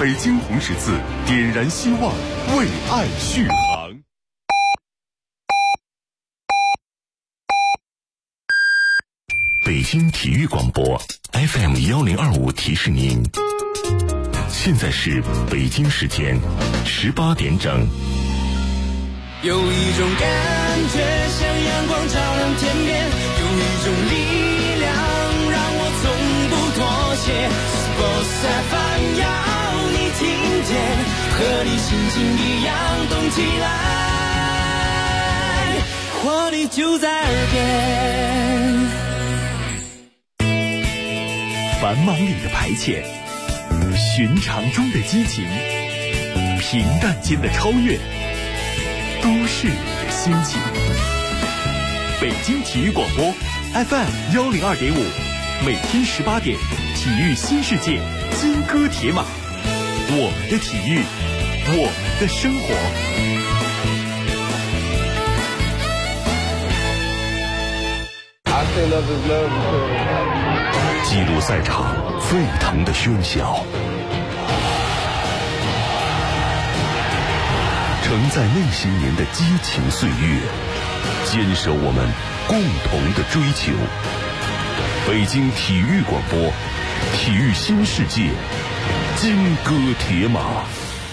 北京红十字点燃希望，为爱续航。北京体育广播 FM 1025提示您，现在是北京时间18点整。 有一种感觉像阳光照亮天边，有一种力量让我从不妥协。Sports FM 要你听见，和你心情一样动起来，活力就在耳边。 繁忙里的排遣，寻常中的激情，平淡间的超越，都市里的心情。北京体育广播 FM 102.5，每天18点，体育新世界，金戈铁马，我们的体育，我们的生活。记录赛场沸腾的喧嚣，承载那些年的激情岁月，坚守我们共同的追求。北京体育广播，体育新世界，金戈铁马。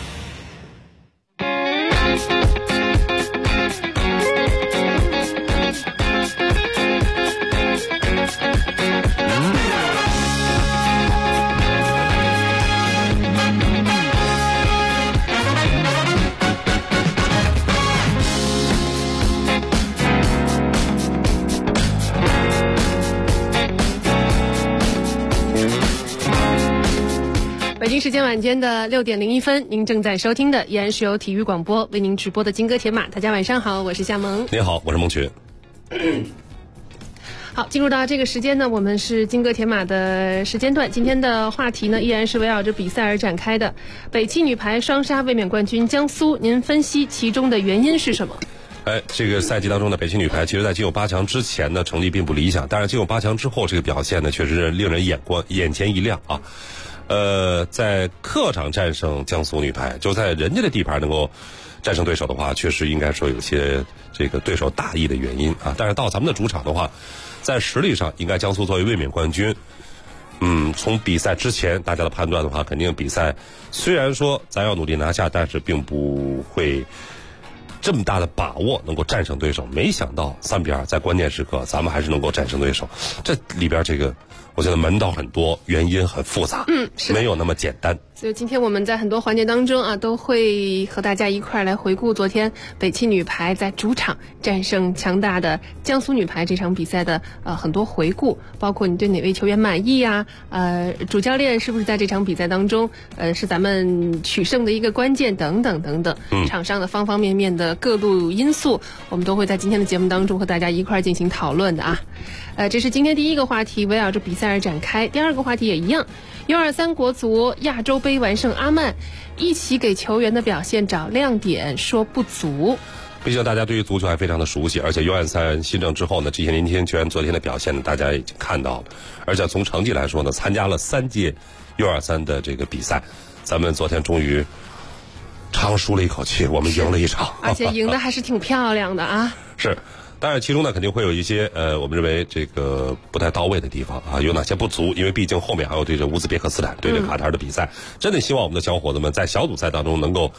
北京时间晚间的6点01分，您正在收听的依然是由体育广播为您直播的金戈铁马。大家晚上好，我是夏萌。 您好，我是孟群。 好，进入到这个时间呢，我们是金戈铁马的时间段。今天的话题呢，依然是围绕着比赛而展开的。北汽女排双杀卫冕冠军江苏，您分析其中的原因是什么？ 这个赛季当中的北汽女排，其实在进入8强之前呢，成绩并不理想，但是进入8强之后，这个表现呢，确实令人眼前一亮啊。在客场战胜江苏女排，就在人家的地盘能够战胜对手的话，确实应该说有些这个对手大意的原因啊。但是到咱们的主场的话，在实力上，应该江苏作为卫冕冠军，从比赛之前大家的判断的话，肯定比赛虽然说咱要努力拿下，但是并不会这么大的把握能够战胜对手。没想到3-2，在关键时刻咱们还是能够战胜对手，这里边这个我觉得门道很多，原因很复杂，是没有那么简单。 所以今天我们在很多环节当中啊，都会和大家一块来回顾昨天北汽女排在主场战胜强大的江苏女排这场比赛的很多回顾，包括你对哪位球员满意啊，主教练是不是在这场比赛当中是咱们取胜的一个关键等等等等，场上的方方面面的各路因素，我们都会在今天的节目当中和大家一块进行讨论的啊。这是今天第一个话题，围绕着比赛而展开。第二个话题也一样，U23国足亚洲杯完胜阿曼，一起给球员的表现找亮点，说不足。 毕竟大家对于足球还非常的熟悉，而且 U23 新政之后呢，这些年轻球员昨天的表现呢，大家已经看到了。而且从成绩来说呢，参加了3届 U23 的这个比赛，咱们昨天终于长舒了一口气，我们赢了一场， 而且赢的还是挺漂亮的啊。 是。当然，其中呢肯定会有一些我们认为这个不太到位的地方啊，有哪些不足？因为毕竟后面还有对着乌兹别克斯坦、对着卡塔尔的比赛，真的希望我们的小伙子们在小组赛当中能够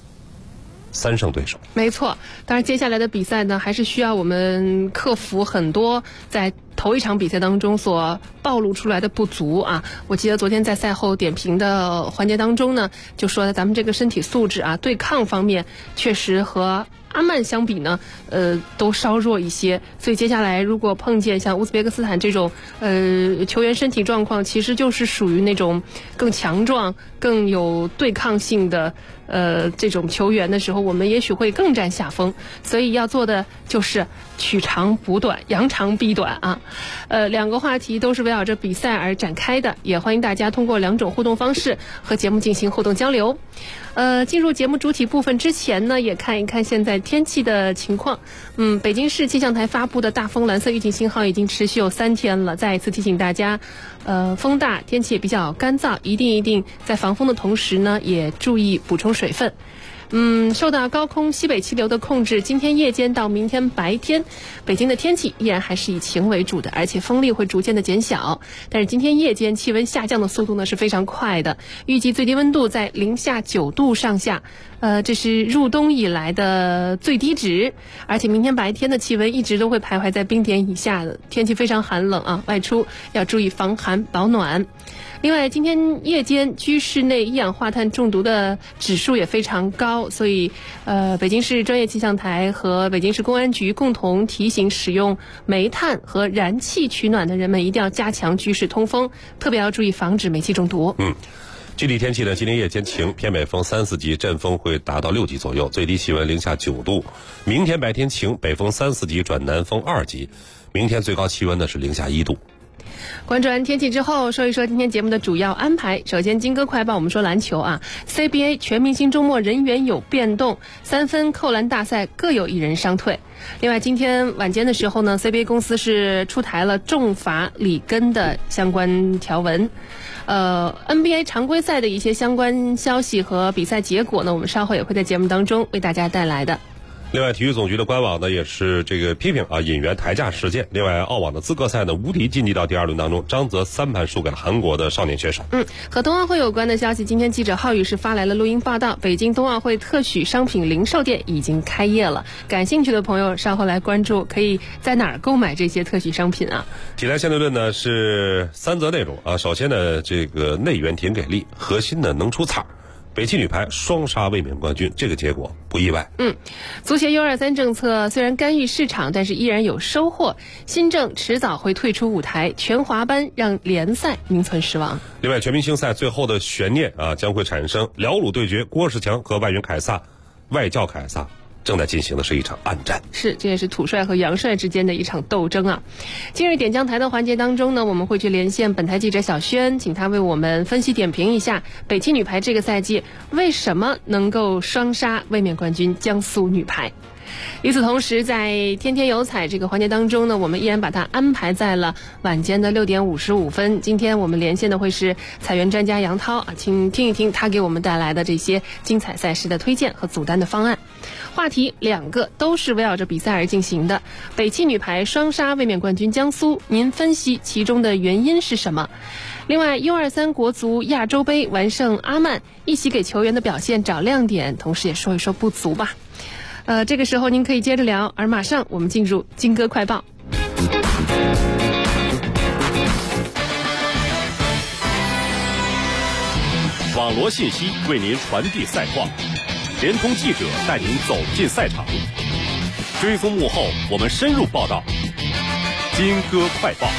3胜对手。 没错，当然接下来的比赛呢，还是需要我们克服很多在头一场比赛当中所暴露出来的不足啊。我记得昨天在赛后点评的环节当中呢，就说咱们这个身体素质啊，对抗方面确实和阿曼相比呢，都稍弱一些，所以接下来如果碰见像乌兹别克斯坦这种球员身体状况其实就是属于那种更强壮、更有对抗性的这种球员的时候，我们也许会更占下风。所以要做的就是取长补短，扬长避短啊。两个话题都是围绕着比赛而展开的，也欢迎大家通过2种互动方式和节目进行互动交流。进入节目主体部分之前呢，也看一看现在下天气的情况。北京市气象台发布的大风蓝色预警信号已经持续有3天了，再一次提醒大家，风大，天气也比较干燥，一定在防风的同时呢，也注意补充水分。受到高空西北气流的控制，今天夜间到明天白天，北京的天气依然还是以晴为主的，而且风力会逐渐的减小。但是今天夜间气温下降的速度呢是非常快的，预计最低温度在零下9度上下，这是入冬以来的最低值。而且明天白天的气温一直都会徘徊在冰点以下的，天气非常寒冷啊，外出要注意防寒保暖。另外，今天夜间居室内一氧化碳中毒的指数也非常高，所以北京市专业气象台和北京市公安局共同提醒使用煤炭和燃气取暖的人们一定要加强居室通风，特别要注意防止煤气中毒。 具体天气呢，今天夜间晴，偏北风3、4级，阵风会达到6级左右，最低气温零下9度。明天白天晴，北风3、4级转南风2级，明天最高气温呢是零下1度。 关注完天气之后，说一说今天节目的主要安排。首先，金歌快报，我们说篮球啊 ，CBA 全明星周末人员有变动，3分扣篮大赛各有1人伤退。另外，今天晚间的时候呢 ，CBA 公司是出台了重罚里根的相关条文。NBA 常规赛的一些相关消息和比赛结果呢，我们稍后也会在节目当中为大家带来的。 另外，体育总局的官网呢也是这个批评引援抬价事件。另外，澳网的资格赛呢无敌晋级到第2轮当中，张泽3盘输给了韩国的少年选手。 和冬奥会有关的消息，今天记者浩宇是发来了录音报道。北京冬奥会特许商品零售店已经开业了，感兴趣的朋友稍后来关注，可以在哪儿购买这些特许商品啊？ 体坛相对论呢是3则内容啊。首先呢，这个内援挺给力，核心呢能出彩。北汽女排双杀卫冕冠军，这个结果不意外。 足协 U23 政策虽然干预市场，但是依然有收获。新政迟早会退出舞台，全华班让联赛名存实亡。 另外，全明星赛最后的悬念将会产生辽鲁对决，郭士强和外援凯撒，外教凯撒。正在进行的是一场暗战， 这也是土帅和杨帅之间的一场斗争啊。今日点将台的环节当中呢，我们会去连线本台记者小轩，请他为我们分析点评一下北汽女排这个赛季为什么能够双杀卫冕冠军江苏女排。与此同时，在天天有彩这个环节当中呢，我们依然把它安排在了晚间的6点55分。今天我们连线的会是彩员专家杨涛请听一听他给我们带来的这些精彩赛事的推荐和组单的方案。话题2个都是围绕着比赛而进行的。北汽女排双杀卫冕冠军江苏，您分析其中的原因是什么？另外 U23 国足亚洲杯完胜阿曼，一起给球员的表现找亮点，同时也说一说不足吧。这个时候您可以接着聊，而马上我们进入金歌快报。 网罗信息为您传递赛况，联通记者带您走进赛场，追踪幕后我们深入报道。金歌快报。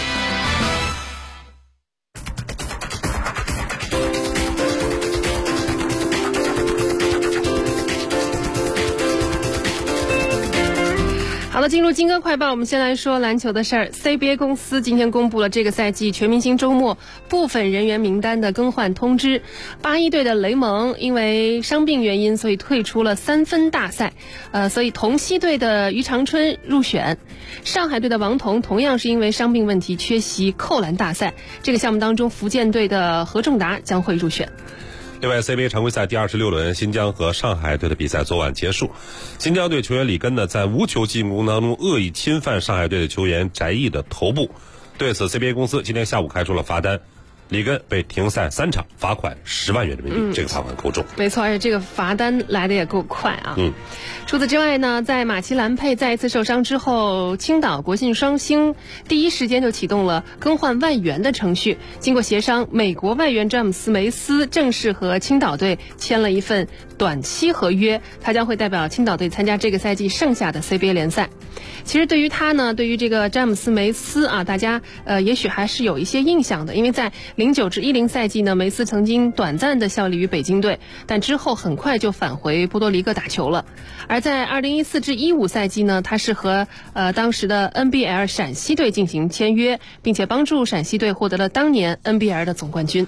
好了，进入金歌快报，我们先来说篮球的事儿。CBA 公司今天公布了这个赛季全明星周末部分人员名单的更换通知。81队的雷蒙因为伤病原因，所以退出了3分大赛。所以同曦队的于长春入选。上海队的王彤同样是因为伤病问题缺席扣篮大赛。这个项目当中，福建队的何仲达将会入选。 另外 CBA 常规赛第26轮，新疆和上海队的比赛昨晚结束。新疆队球员里根呢，在无球进攻当中恶意侵犯上海队的球员翟毅的头部。对此 CBA 公司今天下午开出了罚单，里根被停赛3场，罚款10万元人民币。这个罚款够重。 没错，而且这个罚单来的也够快啊。除此之外呢，在马奇兰佩再一次受伤之后，青岛国信双星第一时间就启动了更换外援的程序。经过协商，美国外援詹姆斯梅斯正式和青岛队签了一份短期合约，他将会代表青岛队参加这个赛季剩下的 CBA 联赛。其实对于他呢，对于这个詹姆斯梅斯大家也许还是有一些印象的，因为在09至10赛季呢，梅斯曾经短暂的效力于北京队，但之后很快就返回波多黎各打球了。而在2014至15赛季呢，他是和当时的 NBL 陕西队进行签约，并且帮助陕西队获得了当年 NBL 的总冠军。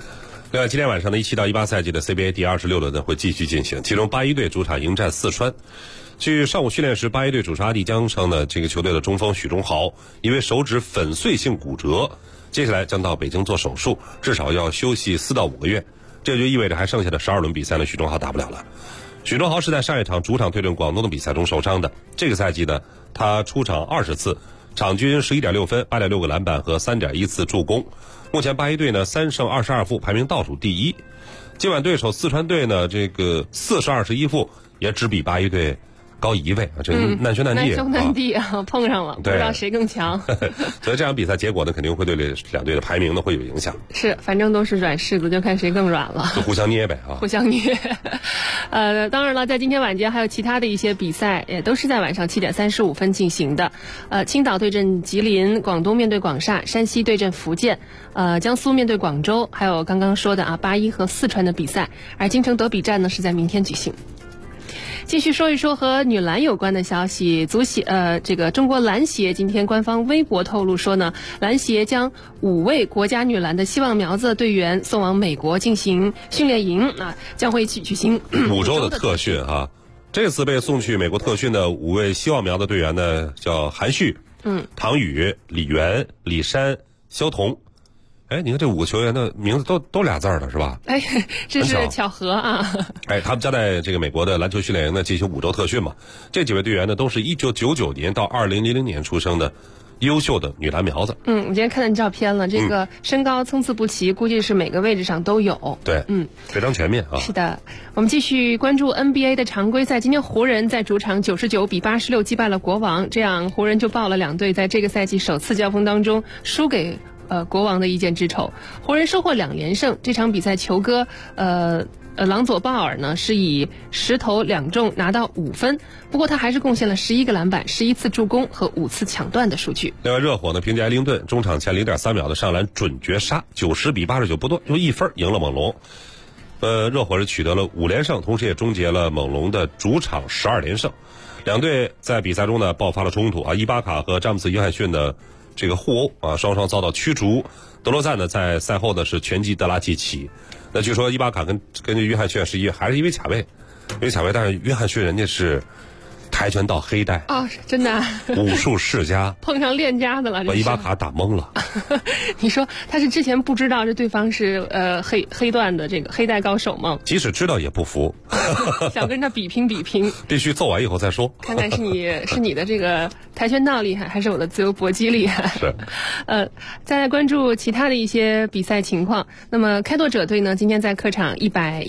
另外，今天晚上的17到18赛季的 CBA 第26轮呢会继续进行，其中81队主场迎战四川。据上午训练时，81队主帅阿迪江称呢，这个球队的中锋许忠豪因为手指粉碎性骨折，接下来将到北京做手术，至少要休息4到5个月。这就意味着还剩下的12轮比赛呢，许忠豪打不了了。许忠豪是在上一场主场对阵广东的比赛中受伤的。这个赛季呢，他出场20次，场均11.6分、8.6个篮板和3.1次助攻。目前81队呢3胜22负，排名倒数第一。今晚对手四川队呢，这个4胜21负，也只比81队高1位啊，这难兄难弟， 难兄难弟啊，碰上了，不知道谁更强。 所以这场比赛结果呢，肯定会对两队的排名呢会有影响。 是，反正都是软柿子，就看谁更软了， 就互相捏呗啊， 互相捏。当然了，在今天晚间还有其他的一些比赛，也都是在晚上7点35分进行的。青岛对阵吉林，广东面对广厦，山西对阵福建，江苏面对广州，还有刚刚说的81和四川的比赛。而京城德比战呢是在明天举行。继续说一说和女篮有关的消息，这个中国篮协今天官方微博透露说呢，篮协将5位国家女篮的希望苗子队员送往美国进行训练营啊，将会举行 5周的特训啊。这次被送去美国特训的5位希望苗子队员呢，叫韩旭、唐宇、李源、李珊、肖彤。哎，你看这5个球员的名字都俩字儿的是吧？ 哎，这是巧合啊！ 哎，他们将在这个美国的篮球训练营呢进行5周特训嘛。这几位队员呢都是1999年到2000年出生的优秀的女篮苗子。 我今天看到你照片了，这个身高参差不齐，估计是每个位置上都有。 对，非常全面啊。 是的，我们继续关注 NBA 的常规赛。今天湖人在主场99比86击败了国王，这样湖人就报了2队在这个赛季首次交锋当中输给国王的一箭之仇。湖人收获2连胜，这场比赛球哥朗佐鲍尔呢是以10投2中拿到5分，不过他还是贡献了11个篮板、11次助攻和5次抢断的数据。 另外，热火呢凭借埃灵顿中场前0.3秒的上篮准绝杀，90比89不多，用1分赢了猛龙。热火是取得了5连胜，同时也终结了猛龙的主场12连胜。两队在比赛中呢爆发了冲突啊，伊巴卡和詹姆斯约翰逊的这个互殴啊，双双遭到驱逐。德罗赞呢在赛后呢是拳击德拉季奇。那据说伊巴卡根据约翰逊还是因为卡位，但是约翰逊人家是跆拳道黑带哦，真的、 武术世家， 碰上练家的了， 把伊巴卡打懵了。 你说他是之前不知道这对方是黑段的这个黑带高手吗？ 即使知道也不服， 想跟他比拼， 必须揍完以后再说， 看看是你的这个跆拳道厉害，还是我的自由搏击厉害？ 是。 再来关注其他的一些比赛情况。那么开拓者队呢，今天在客场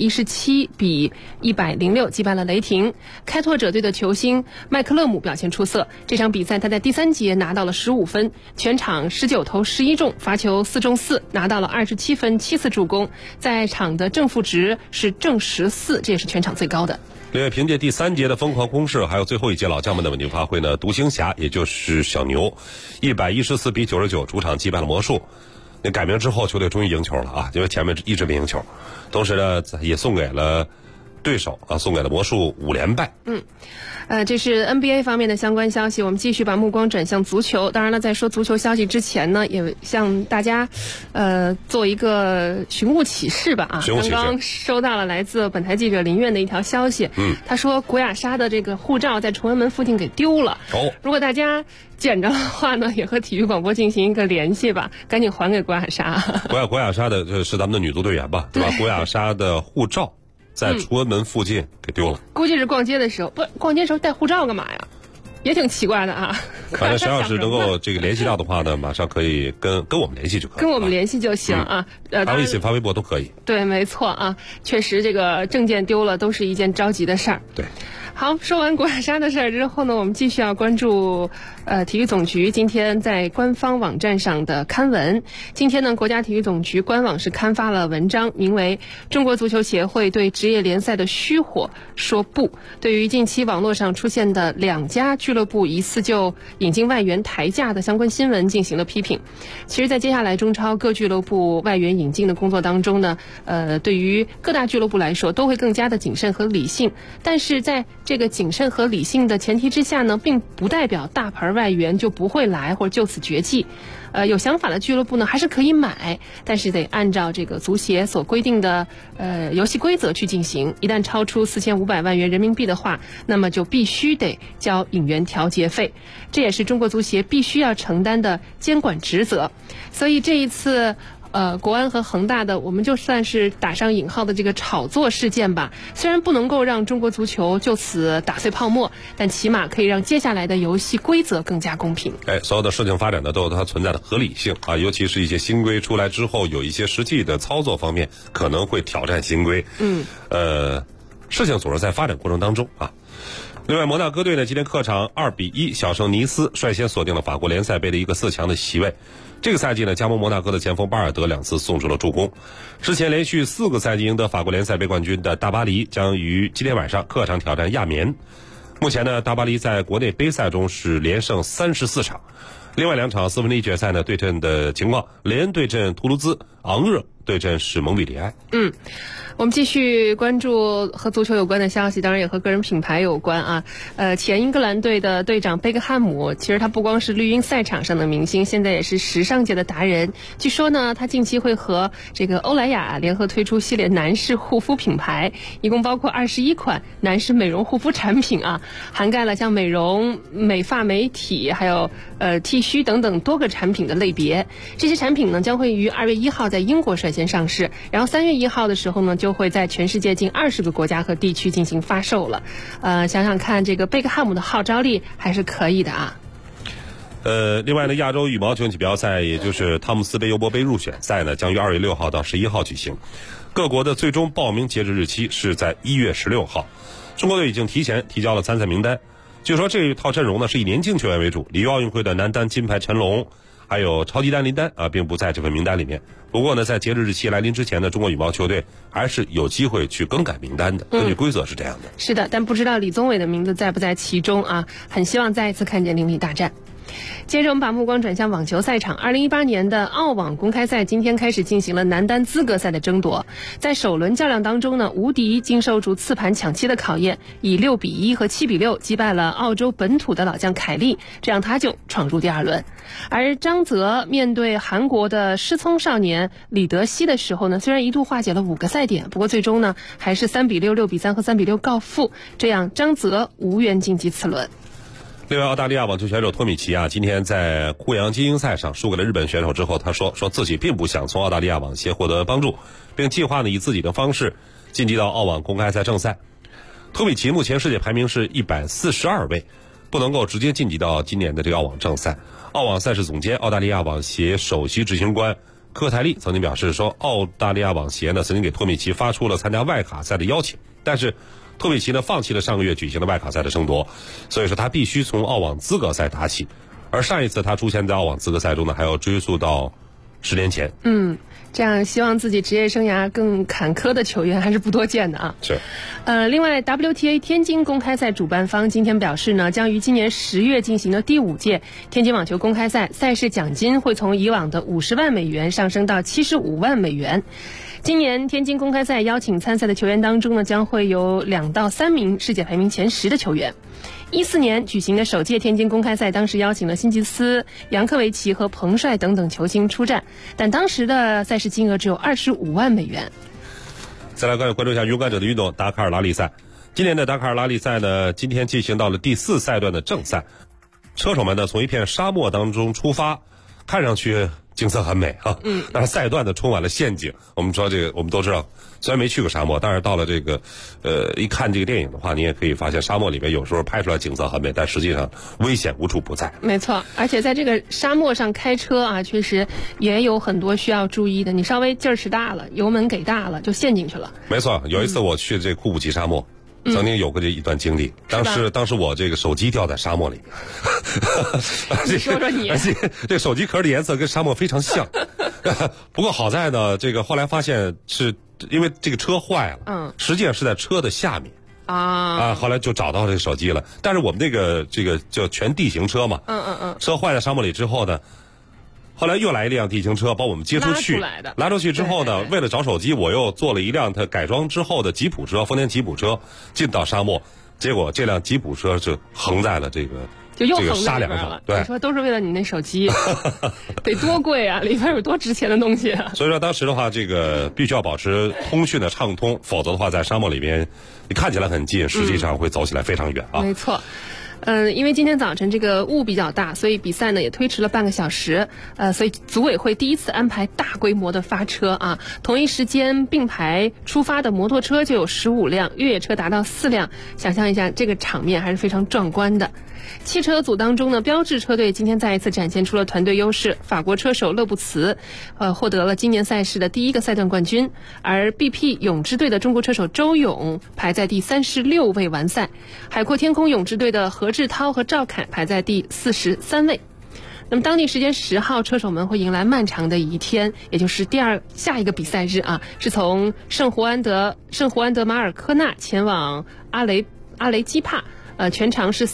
117比106击败了雷霆。开拓者队的球星麦克勒姆表现出色，这场比赛他在第3节拿到了15分，全场19投11中，罚球4中4，拿到了27分7次助攻，在场的正负值是正14，这也是全场最高的。 另外，凭借第3节的疯狂攻势，还有最后一节老将们的稳定发挥呢，独行侠也就是小牛114比99主场击败了魔术。那改名之后，球队终于赢球了啊，因为前面一直没赢球。同时呢，也送给了对手啊，送给了魔术5连败。 这是 NBA 方面的相关消息。我们继续把目光转向足球。当然了，在说足球消息之前呢，也向大家做一个寻物启事吧啊。刚刚收到了来自本台记者林苑的一条消息，他说古雅莎的这个护照在崇文门附近给丢了。如果大家捡着的话呢，也和体育广播进行一个联系吧，赶紧还给古雅莎。 古雅莎的是咱们的女足队员吧，对吧？古雅莎的护照在崇文门附近给丢了， 估计是逛街的时候，不逛街的时候带护照干嘛呀？也挺奇怪的啊。 反正谁要是能够这个联系到的话呢，马上可以跟我们联系就可以， 跟我们联系就行啊。 发微信发微博都可以。 对，没错啊，确实这个证件丢了都是一件着急的事儿。 对。 好，说完古雅莎的事儿之后呢，我们继续要关注体育总局今天在官方网站上的刊文。今天呢，国家体育总局官网是刊发了文章，名为《中国足球协会对职业联赛的虚火说不》，对于近期网络上出现的2家俱乐部疑似就引进外援抬价的相关新闻进行了批评。其实在接下来中超各俱乐部外援引进的工作当中呢，对于各大俱乐部来说都会更加的谨慎和理性，但是在这个谨慎和理性的前提之下呢，并不代表大牌外援就不会来或者就此绝迹。有想法的俱乐部呢还是可以买，但是得按照这个足协所规定的游戏规则去进行。一旦超出4500万元人民币的话，那么就必须得交引援调节费，这也是中国足协必须要承担的监管职责。所以这一次国安和恒大的，我们就算是打上引号的这个炒作事件吧，虽然不能够让中国足球就此打碎泡沫，但起码可以让接下来的游戏规则更加公平。 所有的事情发展呢都有它存在的合理性啊，尤其是一些新规出来之后，有一些实际的操作方面可能会挑战新规。事情总是在发展过程当中啊。另外，摩纳哥队呢今天客场2-1小胜尼斯，率先锁定了法国联赛杯的一个4强的席位。这个赛季呢，加盟摩纳哥的前锋巴尔德2次送出了助攻。之前连续4个赛季赢得法国联赛杯冠军的大巴黎将于今天晚上客场挑战亚眠。目前呢，大巴黎在国内杯赛中是连胜34场。另外2场4分之一决赛呢对阵的情况，雷恩对阵图卢兹，昂热对阵是蒙彼利埃。 我们继续关注和足球有关的消息，当然也和个人品牌有关啊。前英格兰队的队长贝克汉姆，其实他不光是绿茵赛场上的明星，现在也是时尚界的达人。据说呢，他近期会和这个欧莱雅联合推出系列男士护肤品牌，一共包括21款男士美容护肤产品啊，涵盖了像美容、美发、美体，还有剃须等等多个产品的类别。这些产品呢将会于2月1号在英国率先上市，然后3月1号的时候呢就会在全世界近20个国家和地区进行发售了。想想看，这个贝克汉姆的号召力还是可以的啊。 另外呢，亚洲羽毛球锦标赛，也就是汤姆斯杯尤伯杯入选赛呢，将于2月6号到11号举行。各国的最终报名截止日期是在1月16号。中国队已经提前提交了参赛名单。据说这一套阵容呢是以年轻球员为主，里约奥运会的男单金牌陈龙，还有超级单林丹并不在这份名单里面。不过呢，在截止日期来临之前呢，中国羽毛球队还是有机会去更改名单的，根据规则是这样的。 是的，但不知道李宗伟的名字在不在其中啊？很希望再一次看见邻里大战。接着我们把目光转向网球赛场。2018年的澳网公开赛今天开始进行了男单资格赛的争夺。在首轮较量当中呢，吴迪经受住次盘抢七的考验，以6-1和7-6击败了澳洲本土的老将凯利，这样他就闯入第2轮。而张泽面对韩国的失聪少年李德熙的时候呢，虽然一度化解了5个赛点，不过最终呢还是3-6、6-3和3-6告负，这样张泽无缘晋级次轮。 另外，澳大利亚网球选手托米奇今天在库扬精英赛上输给了日本选手之后，他说自己并不想从澳大利亚网协获得帮助，并计划呢以自己的方式晋级到澳网公开赛正赛。托米奇目前世界排名是142位，不能够直接晋级到今年的这个澳网正赛。澳网赛事总监、澳大利亚网协首席执行官科泰利曾经表示说，澳大利亚网协呢曾经给托米奇发出了参加外卡赛的邀请，但是托米奇呢放弃了上个月举行的外卡赛的争夺，所以说他必须从澳网资格赛打起。而上一次他出现在澳网资格赛中呢，还要追溯到10年前。 这样希望自己职业生涯更坎坷的球员还是不多见的啊。 是。 另外 WTA 天津公开赛主办方今天表示呢，将于今年10月进行的第5届天津网球公开赛，赛事奖金会从以往的50万美元上升到75万美元。今年天津公开赛邀请参赛的球员当中呢，将会有2到3名世界排名前10的球员。14年举行的首届天津公开赛，当时邀请了辛吉斯、杨科维奇和彭帅等等球星出战，但当时的赛事金额只有25万美元。 再来关注一下勇敢者的运动达喀尔拉力赛。今年的达喀尔拉力赛呢，今天进行到了第4赛段的正赛。车手们呢从一片沙漠当中出发，看上去景色很美啊，但是赛段呢充满了陷阱。我们说这个，我们都知道，虽然没去过沙漠，但是到了这个一看这个电影的话，你也可以发现沙漠里面有时候拍出来景色很美，但实际上危险无处不在。 没错，而且在这个沙漠上开车啊，确实也有很多需要注意的。你稍微劲儿使大了，油门给大了，就陷进去了。 没错，有一次我去这库布齐沙漠。曾经有过这一段经历，当时我这个手机掉在沙漠里， 你说说你， 而且这手机壳的颜色跟沙漠非常像。不过好在呢，这个后来发现是因为这个车坏了，实际上是在车的下面后来就找到这个手机了。但是我们这个叫全地形车嘛，车坏在沙漠里之后呢。后来又来一辆地形车把我们接出去，拉出去之后呢，为了找手机，我又坐了一辆它改装之后的吉普车，丰田吉普车，进到沙漠， 结果这辆吉普车就横在了这个沙梁上。对， 你说都是为了你那手机，得多贵啊！里边有多值钱的东西啊！ 所以说当时的话，这个必须要保持通讯的畅通，否则的话，在沙漠里边，你看起来很近，实际上会走起来非常远啊。 没错。因为今天早晨这个雾比较大，所以比赛呢也推迟了半个小时。所以组委会第一次安排大规模的发车啊，同一时间并排出发的摩托车就有15辆，越野车达到4辆。想象一下，这个场面还是非常壮观的。汽车组当中呢，标致车队今天再一次展现出了团队优势，法国车手勒布茨获得了今年赛事的第1个赛段冠军，而 BP 泳支队的中国车手周勇排在第36位完赛，海阔天空泳支队的何志涛和赵凯排在第43位。那么当地时间10号，车手们会迎来漫长的一天，也就是下一个比赛日啊，是从圣胡安德马尔科纳前往阿雷基帕。全长是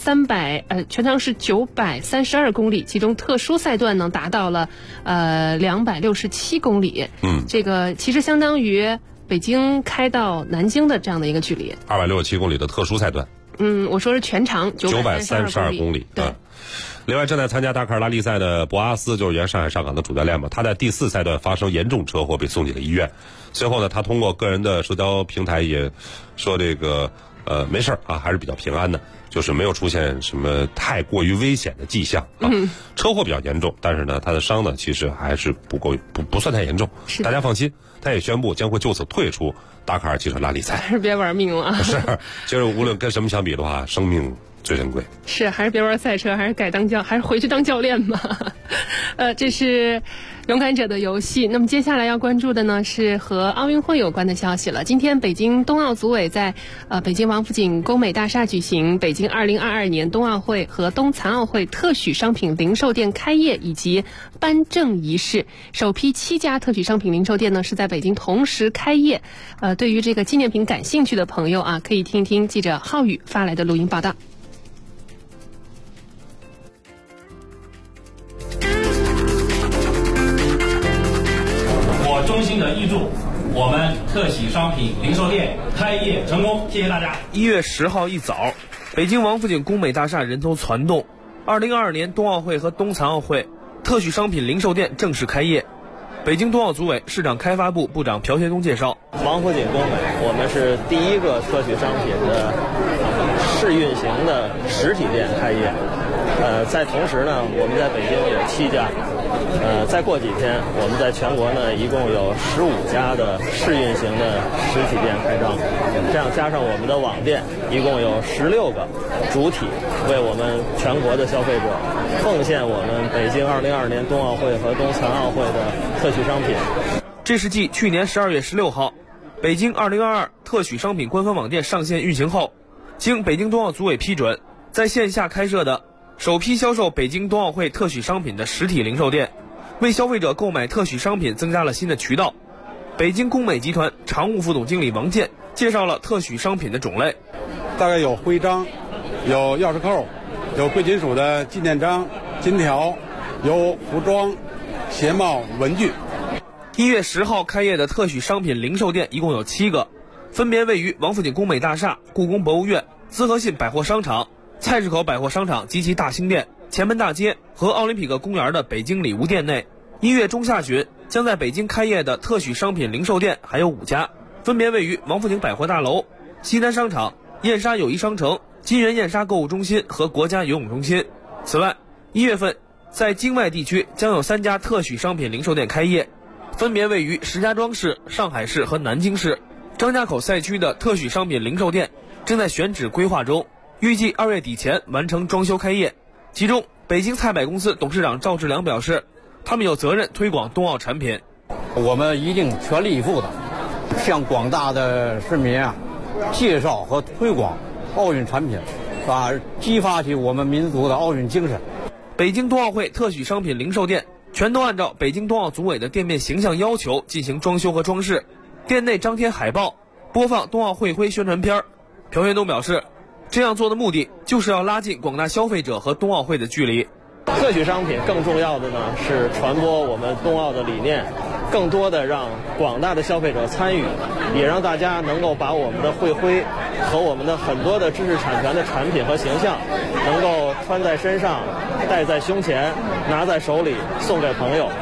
932公里，其中特殊赛段呢达到了267公里。这个其实相当于北京开到南京的这样的一个距离。 267公里的特殊赛段。 我说是全长932 公里。 对。 另外，正在参加达喀尔拉力赛的博阿斯，就是原上海上港的主教练嘛，他在第4赛段发生严重车祸，被送进了医院。随后呢，他通过个人的社交平台也说这个没事啊，还是比较平安的。就是没有出现什么太过于危险的迹象啊。车祸比较严重，但是呢，他的伤呢其实还是不算太严重，大家放心。他也宣布将会就此退出达喀尔汽车拉力赛。 还是别玩命了。 是，就是无论跟什么相比的话，生命最珍贵。 是，还是别玩赛车，还是回去当教练吧。这是勇敢者的游戏。那么接下来要关注的呢是和奥运会有关的消息了。今天北京冬奥组委在北京王府井工美大厦举行北京2022年冬奥会和冬残奥会特许商品零售店开业以及颁证仪式。首批7家特许商品零售店呢是在北京同时开业。对于这个纪念品感兴趣的朋友啊，可以听听记者浩宇发来的录音报道。 衷心的预祝我们特许商品零售店开业成功，谢谢大家。 1月10号一早，北京王府井工美大厦人头攒动，2022年冬奥会和冬残奥会特许商品零售店正式开业。北京冬奥组委市场开发部部长朴学东介绍， 王府井工美我们是第1个特许商品的试运行的实体店开业。在同时呢，我们在北京有7家。再过几天，我们在全国呢，一共有15家的试运行的实体店开张，这样加上我们的网店，一共有16个主体，为我们全国的消费者奉献我们北京2022年冬奥会和冬残奥会的特许商品。 这是继去年12月16号，北京2022特许商品官方网店上线运行后，经北京冬奥组委批准，在线下开设的首批销售北京冬奥会特许商品的实体零售店，为消费者购买特许商品增加了新的渠道。北京工美集团常务副总经理王健介绍了特许商品的种类， 大概有徽章，有钥匙扣，有贵金属的纪念章、金条，有服装、鞋帽、文具。 1月10号开业的特许商品零售店一共有7个，分别位于王府井工美大厦、故宫博物院、资和信百货商场、菜市口百货商场及其大兴店、前门大街和奥林匹克公园的北京里屋店内。1月中下旬将在北京开业的特许商品零售店还有5家，分别位于王府井百货大楼、西单商场、燕莎友谊商城、金源燕莎购物中心和国家游泳中心。此外，1月份在京外地区将有3家特许商品零售店开业，分别位于石家庄市、上海市和南京市。张家口赛区的特许商品零售店正在选址规划中，预计2月底前完成装修开业。其中北京菜百公司董事长赵志良表示，他们有责任推广冬奥产品， 我们一定全力以赴的向广大的市民介绍和推广奥运产品，激发起我们民族的奥运精神。 北京冬奥会特许商品零售店全都按照北京冬奥组委的店面形象要求进行装修和装饰，店内张贴海报，播放冬奥会徽宣传片。朴学东表示，这样做的目的就是要拉近广大消费者和冬奥会的距离。 特许商品更重要的呢是传播我们冬奥的理念， 更多的让广大的消费者参与，也让大家能够把我们的会徽和我们的很多的知识产权的产品和形象，能够穿在身上，戴在胸前，拿在手里，送给朋友。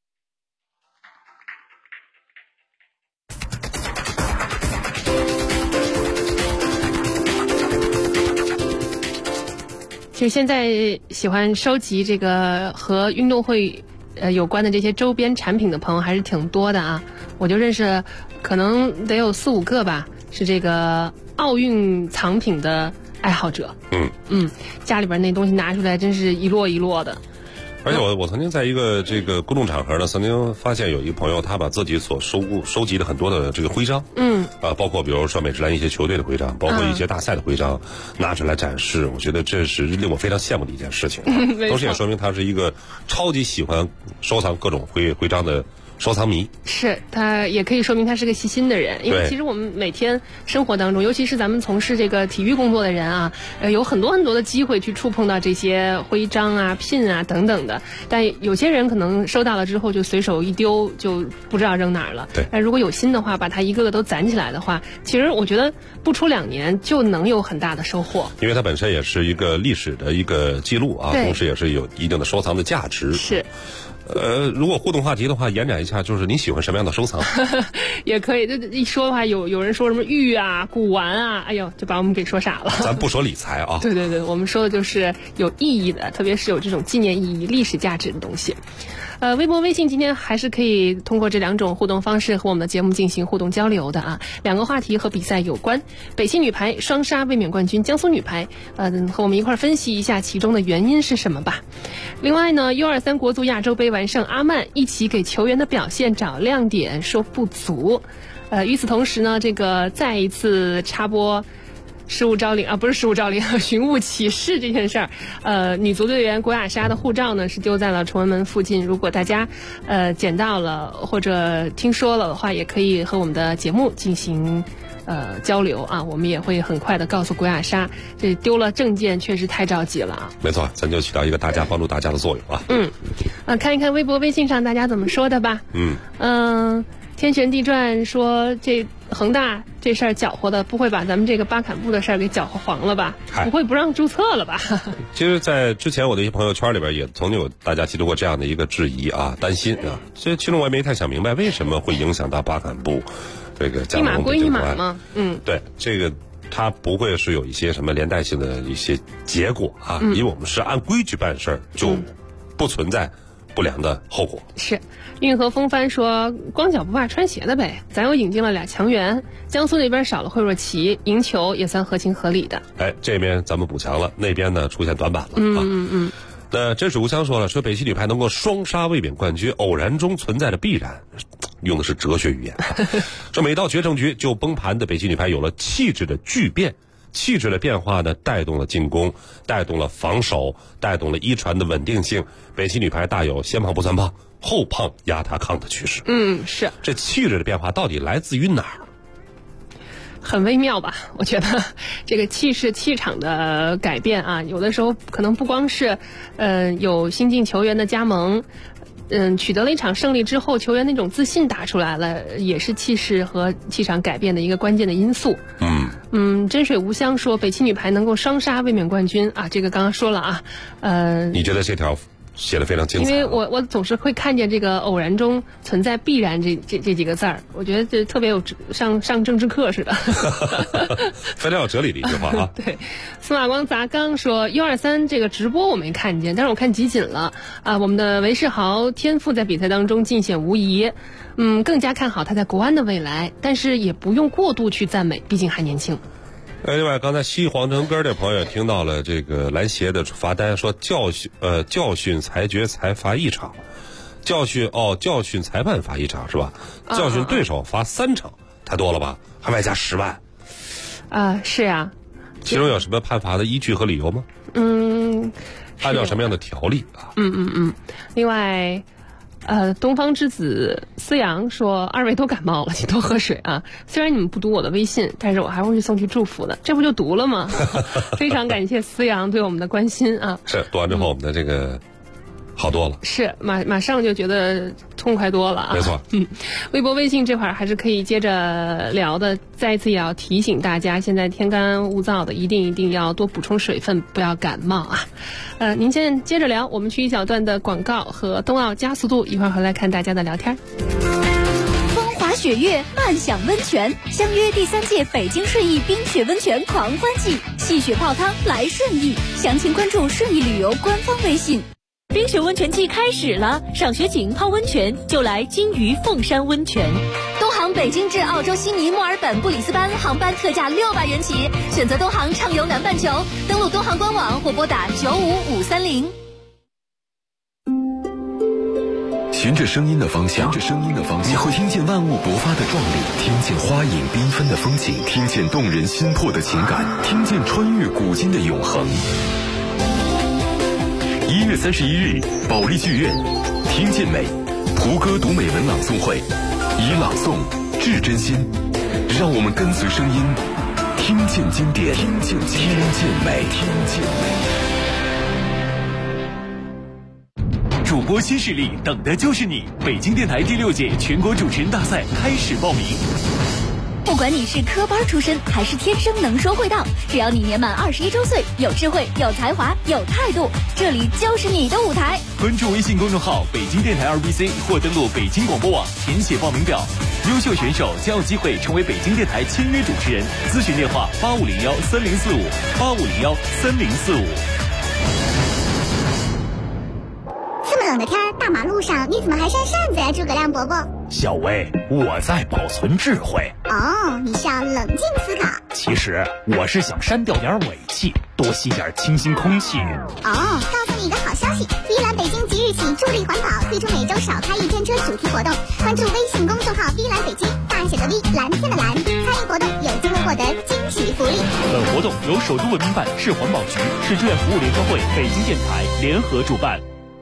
其实现在喜欢收集这个和运动会有关的这些周边产品的朋友还是挺多的啊。我就认识可能得有4、5个吧，是这个奥运藏品的爱好者。家里边那东西拿出来真是一摞一摞的。 而且我曾经在一个这个公众场合呢，曾经发现有一个朋友，他把自己所收集的很多的这个徽章，包括比如说美职篮一些球队的徽章，包括一些大赛的徽章，拿出来展示。我觉得这是令我非常羡慕的一件事情，同时也说明他是一个超级喜欢收藏各种徽章的收藏迷。 是，他也可以说明他是个细心的人，因为其实我们每天生活当中，尤其是咱们从事这个体育工作的人啊，有很多很多的机会去触碰到这些徽章啊、pin 啊等等的。但有些人可能收到了之后就随手一丢，就不知道扔哪儿了。 对。 但如果有心的话，把它一个个都攒起来的话，其实我觉得不出2年就能有很大的收获。 因为它本身也是一个历史的一个记录啊，同时也是有一定的收藏的价值。 是。 如果互动话题的话，延展一下，就是你喜欢什么样的收藏？ 也可以。这一说的话，有人说什么玉啊、古玩啊，哎呦，就把我们给说傻了。 咱不说理财啊。 对对对，我们说的就是有意义的，特别是有这种纪念意义、历史价值的东西。微博、微信今天还是可以通过这2种互动方式和我们的节目进行互动交流的啊。2个话题和比赛有关，北汽女排双杀卫冕冠军江苏女排，和我们一块分析一下其中的原因是什么吧。另外呢 ，U23 国足亚洲杯完胜，阿曼一起给球员的表现找亮点，说不足。与此同时呢，这个再一次插播失物招领啊，不是失物招领，寻物启事这件事儿。女足队员郭亚莎的护照呢是丢在了崇文门附近。如果大家捡到了或者听说了的话，也可以和我们的节目进行交流啊，我们也会很快的告诉郭亚莎，这丢了证件确实太着急了啊。 没错，咱就起到一个帮助大家的作用啊。 看一看微博、微信上大家怎么说的吧。天旋地转说这恒大这事儿搅和的，不会把咱们这个巴坎布的事儿给搅和黄了吧？不会不让注册了吧？ 其实，在之前我的一些朋友圈里边也曾经有大家提出过这样的一个质疑啊、担心啊。这其中我也没太想明白，为什么会影响到巴坎布这个加盟北京国安？一码归一码吗？对，这个它不会是有一些什么连带性的一些结果啊，因为我们是按规矩办事儿，就不存在不良的后果。 是。运河风帆说光脚不怕穿鞋的呗，咱又引进了2强援，江苏那边少了惠若琪，赢球也算合情合理的。 这边咱们补强了，那边呢出现短板了那真水无香说了，说北汽女排能够双杀卫冕冠军，偶然中存在的必然，用的是哲学语言说每到决胜局就崩盘的北汽女排有了气质的巨变，气质的变化呢，带动了进攻，带动了防守，带动了一传的稳定性。北汽女排大有先胖不算胖，后胖压他炕的趋势。 是。 这气质的变化到底来自于哪儿？ 很微妙吧，我觉得这个气场的改变啊，有的时候可能不光是有新进球员的加盟。取得了一场胜利之后，球员那种自信打出来了，也是气势和气场改变的一个关键的因素。真水无香说北汽女排能够双杀卫冕冠军啊，这个刚刚说了啊。 你觉得这条写得非常精彩？ 因为我总是会看见这个偶然中存在必然这几个字儿，我觉得这特别有上政治课似的。 非常有哲理的一句话啊。 对，司马光砸缸说 U23 这个直播我没看见，但是我看集锦了啊。我们的韦世豪天赋在比赛当中尽显无疑，更加看好他在国安的未来，但是也不用过度去赞美，毕竟还年轻。 另外，刚才西黄城根的朋友也听到了这个篮协的罚单，说教训裁决才罚1场，教训裁判罚1场是吧？教训对手罚3场，太多了吧？还外加10万。 是呀。 其中有什么判罚的依据和理由吗？按照什么样的条例啊？ 另外。东方之子思阳说2位都感冒了，请多喝水啊。虽然你们不读我的微信，但是我还会去送去祝福的，这不就读了吗？非常感谢思阳对我们的关心啊。 是读完之后我们的这个好多了。 是马上就觉得痛快多了啊。 没错， 微博、微信这块儿还是可以接着聊的。再一次也要提醒大家，现在天干物燥的，一定要多补充水分，不要感冒啊。您先接着聊，我们去一小段的广告和冬奥加速度，一会儿回来看大家的聊天。 风华雪月，漫享温泉，相约第3届北京顺义冰雪温泉狂欢季，戏雪泡汤来顺义，详情关注顺义旅游官方微信。 冰雪温泉季开始了，赏雪景泡温泉就来金鱼凤山温泉。 东航北京至澳洲悉尼、墨尔本、布里斯班航班特价600元起，选择东航畅游南半球，登录东航官网或拨打95530。 循着声音的方向，你会听见万物勃发的壮丽，听见花影缤纷的风景，听见动人心魄的情感，听见穿越古今的永恒。1月31日，保利剧院，听见美，胡歌读美文朗诵会，以朗诵致真心，让我们跟随声音，听见经典，听见美。 主播新势力，等的就是你！北京电台第6届全国主持人大赛开始报名。 不管你是科班出身还是天生能说会道，只要你年满21周岁，有智慧、有才华、有态度，这里就是你的舞台。 关注微信公众号北京电台2BC 或登录北京广播网填写报名表，优秀选手将有机会成为北京电台签约主持人。咨询电话8501304585013045。 这么冷的天，大马路上你怎么还扇扇子呀，诸葛亮伯伯？ 小薇，我在保存智慧。 哦，你是要冷静思考。 其实我是想删掉点尾气，多吸点清新空气。 哦，告诉你一个好消息，碧蓝北京即日起助力环保，推出每周少开1天车主题活动。关注微信公众号碧蓝北京，大写的 V， 蓝天的蓝，参与活动有机会获得惊喜福利。 本活动由首都文明办、市环保局、市志愿服务联合会、北京电台联合主办。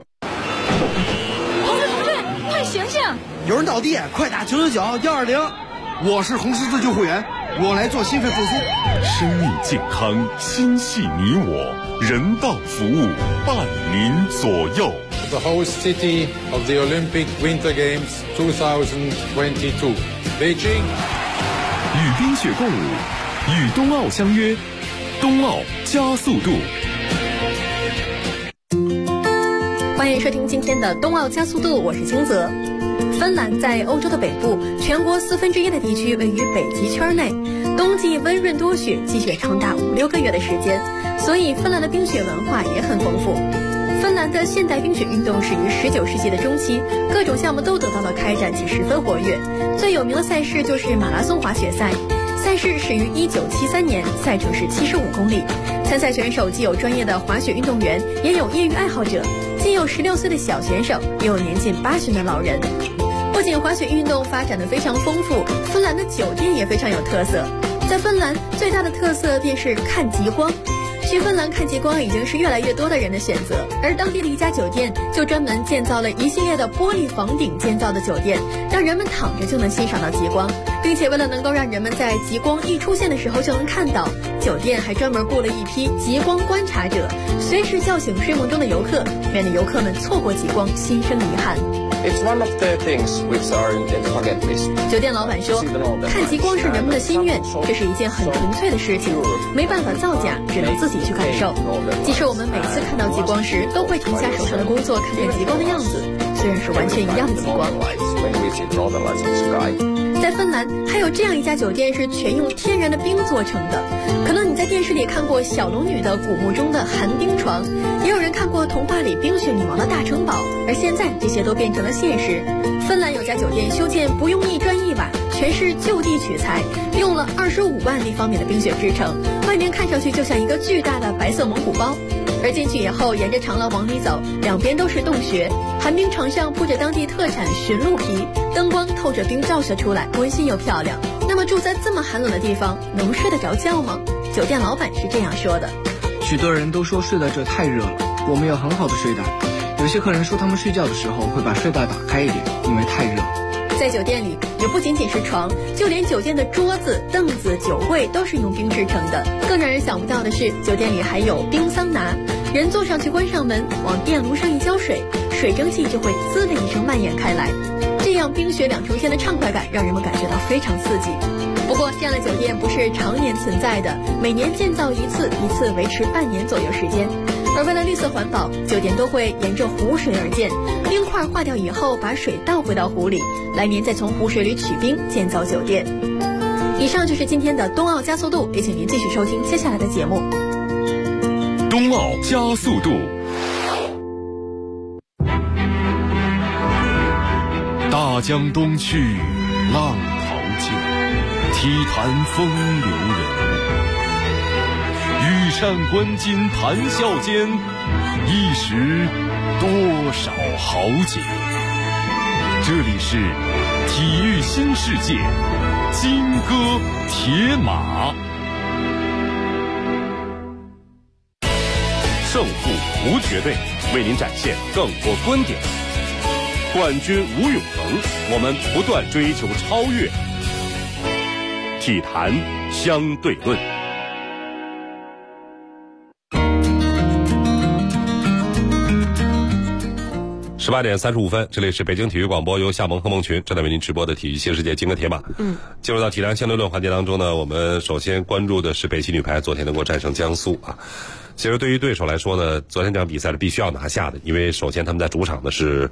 快醒醒！ 有人倒地，快打999-120。我是红十字救护员，我来做心肺复苏。 生命健康，心系你我，人道服务伴您左右。 The host city of the Olympic Winter Games 2022, Beijing。 与冰雪共舞，与冬奥相约，冬奥加速度。 欢迎收听今天的冬奥加速度，我是清泽。芬兰在欧洲的北部，全国1/4的地区位于北极圈内，冬季温润多雪，积雪长达5-6个月的时间，所以芬兰的冰雪文化也很丰富。芬兰的现代冰雪运动始于19世纪的中期，各种项目都得到了开展，且十分活跃。最有名的赛事就是马拉松滑雪赛，赛事始于1973年，赛程是75公里。参赛选手既有专业的滑雪运动员，也有业余爱好者，既有16岁的小选手，也有年近80的老人。不仅滑雪运动发展得非常丰富，芬兰的酒店也非常有特色。在芬兰，最大的特色便是看极光。去芬兰看极光已经是越来越多的人的选择，而当地的一家酒店就专门建造了一系列的玻璃房顶建造的酒店，让人们躺着就能欣赏到极光，并且为了能够让人们在极光一出现的时候就能看到，酒店还专门雇了一批极光观察者，随时叫醒睡梦中的游客，免得游客们错过极光，心生遗憾。 It's one of the things which are in the bucket list. 酒店老板说，看极光是人们的心愿，这是一件很纯粹的事情，没办法造假，只能自己去感受。即使我们每次看到极光时，都会停下手上的工作，看看极光的样子，虽然是完全一样的极光。在芬兰还有这样一家酒店是全用天然的冰做成的，可能你在电视里看过小龙女的古墓中的寒冰床，也有人看过童话里冰雪女王的大城堡，而现在这些都变成了现实。芬兰有家酒店修建不用一砖一瓦，全是就地取材，用了25万立方米的冰雪制成，外面看上去就像一个巨大的白色蒙古包。而进去以后，沿着长廊往里走，两边都是洞穴，寒冰床上铺着当地特产驯鹿皮，灯光透着冰照射出来，温馨又漂亮。那么住在这么寒冷的地方，能睡得着觉吗？酒店老板是这样说的： 许多人都说睡在这太热了，我们有很好的睡袋。有些客人说他们睡觉的时候会把睡袋打开一点，因为太热。 在酒店里也不仅仅是床，就连酒店的桌子、凳子、酒柜都是用冰制成的。更让人想不到的是，酒店里还有冰桑拿。 人坐上去关上门，往电炉上一浇水，水蒸气就会滋的一声蔓延开来，这样冰雪两重天的畅快感让人们感觉到非常刺激。不过这样的酒店不是常年存在的，每年建造一次，一次维持半年左右时间。而为了绿色环保，酒店都会沿着湖水而建，冰块化掉以后把水倒回到湖里，来年再从湖水里取冰建造酒店。以上就是今天的冬奥加速度，也请您继续收听接下来的节目。 冬奥加速度，大江东去，浪淘尽，体坛风流人物。羽扇纶巾谈笑间，一时多少豪杰。这里是体育新世界，金戈铁马。胜负无绝对，为您展现更多观点。冠军无永恒，我们不断追求超越。体坛相对论。18点35分，这里是北京体育广播，由夏萌和梦群正在为您直播的体育新世界金戈铁马。进入到体坛相对论环节当中呢，我们首先关注的是北汽女排昨天能够战胜江苏啊。其实对于对手来说呢，昨天这场比赛是必须要拿下的，因为首先他们在主场呢是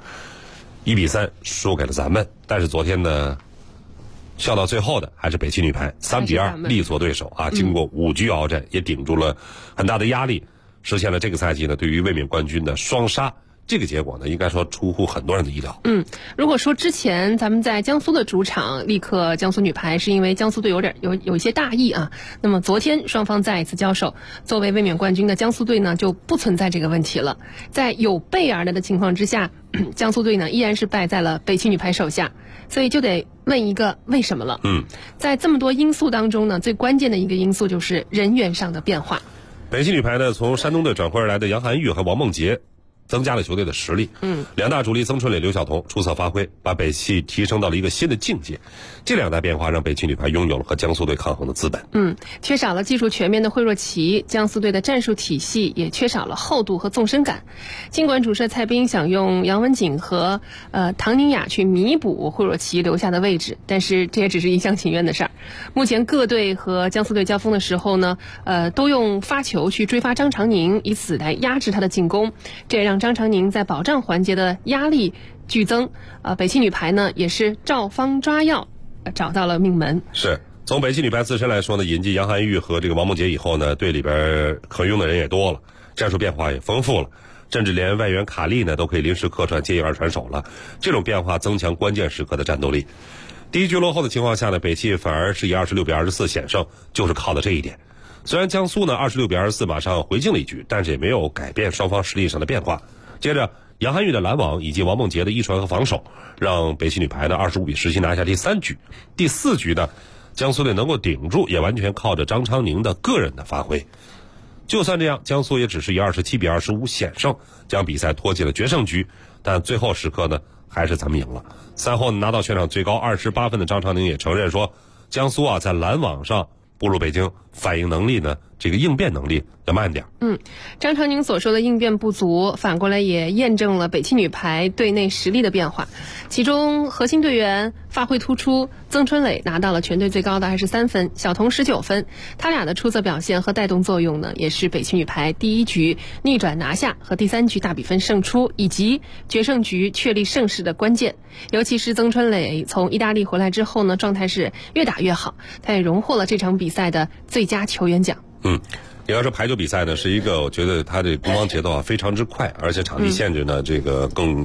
1-3输给了咱们，但是昨天呢笑到最后的还是北汽女排3-2力挫对手啊，经过5局鏖战也顶住了很大的压力，实现了这个赛季呢对于卫冕冠军的双杀。这个结果呢，应该说出乎很多人的意料。 如果说之前咱们在江苏的主场力克江苏女排，是因为江苏队有一些大意啊。那么昨天双方再一次交手，作为卫冕冠军的江苏队呢，就不存在这个问题了。在有备而来的情况之下，江苏队呢依然是败在了北汽女排手下，所以就得问一个为什么了。在这么多因素当中呢，最关键的一个因素就是人员上的变化。 北汽女排呢，从山东队转会而来的杨涵玉和王梦洁增加了球队的实力，两大主力曾春磊、刘晓彤出色发挥，把北汽提升到了一个新的境界。这两大变化让北汽女排拥有了和江苏队抗衡的资本。 缺少了技术全面的惠若琪，江苏队的战术体系也缺少了厚度和纵深感。尽管主帅蔡斌想用杨文锦和唐宁雅去弥补惠若琪留下的位置，但是这也只是一厢情愿的事儿。目前各队和江苏队交锋的时候呢，都用发球去追发张常宁，以此来压制他的进攻，这也让张常宁在保障环节的压力剧增。北汽女排呢也是照方抓药，找到了命门。 是从北汽女排自身来说呢，引进杨涵玉和这个王梦洁以后呢，队里边可用的人也多了，战术变化也丰富了，甚至连外援卡利呢都可以临时客串接应二传手了。这种变化增强关键时刻的战斗力。第一局落后的情况下呢，北汽反而是以26-24险胜，就是靠的这一点。虽然江苏呢26-24马上回敬了一局，但是也没有改变双方实力上的变化。接着杨涵玉的拦网以及王梦洁的一传和防守，让北汽女排呢25-17拿下第3局。第4局呢，江苏队能够顶住，也完全靠着张常宁的个人的发挥。就算这样，江苏也只是以27-25险胜，将比赛拖进了决胜局。但最后时刻呢，还是咱们赢了。赛后拿到全场最高28分的张常宁也承认说，江苏啊在拦网上不如北京，反应能力呢，这个应变能力要慢点。 张常宁所说的应变不足，反过来也验证了北汽女排队内实力的变化。其中核心队员发挥突出，曾春磊拿到了全队最高的23分，小童19分。他俩的出色表现和带动作用呢，也是北汽女排第1局逆转拿下和第3局大比分胜出，以及决胜局确立胜势的关键。尤其是曾春磊从意大利回来之后呢，状态是越打越好，他也荣获了这场比赛的最佳球员奖。 你要说排球比赛呢，是一个我觉得它的攻防节奏啊非常之快，而且场地限制呢，这个更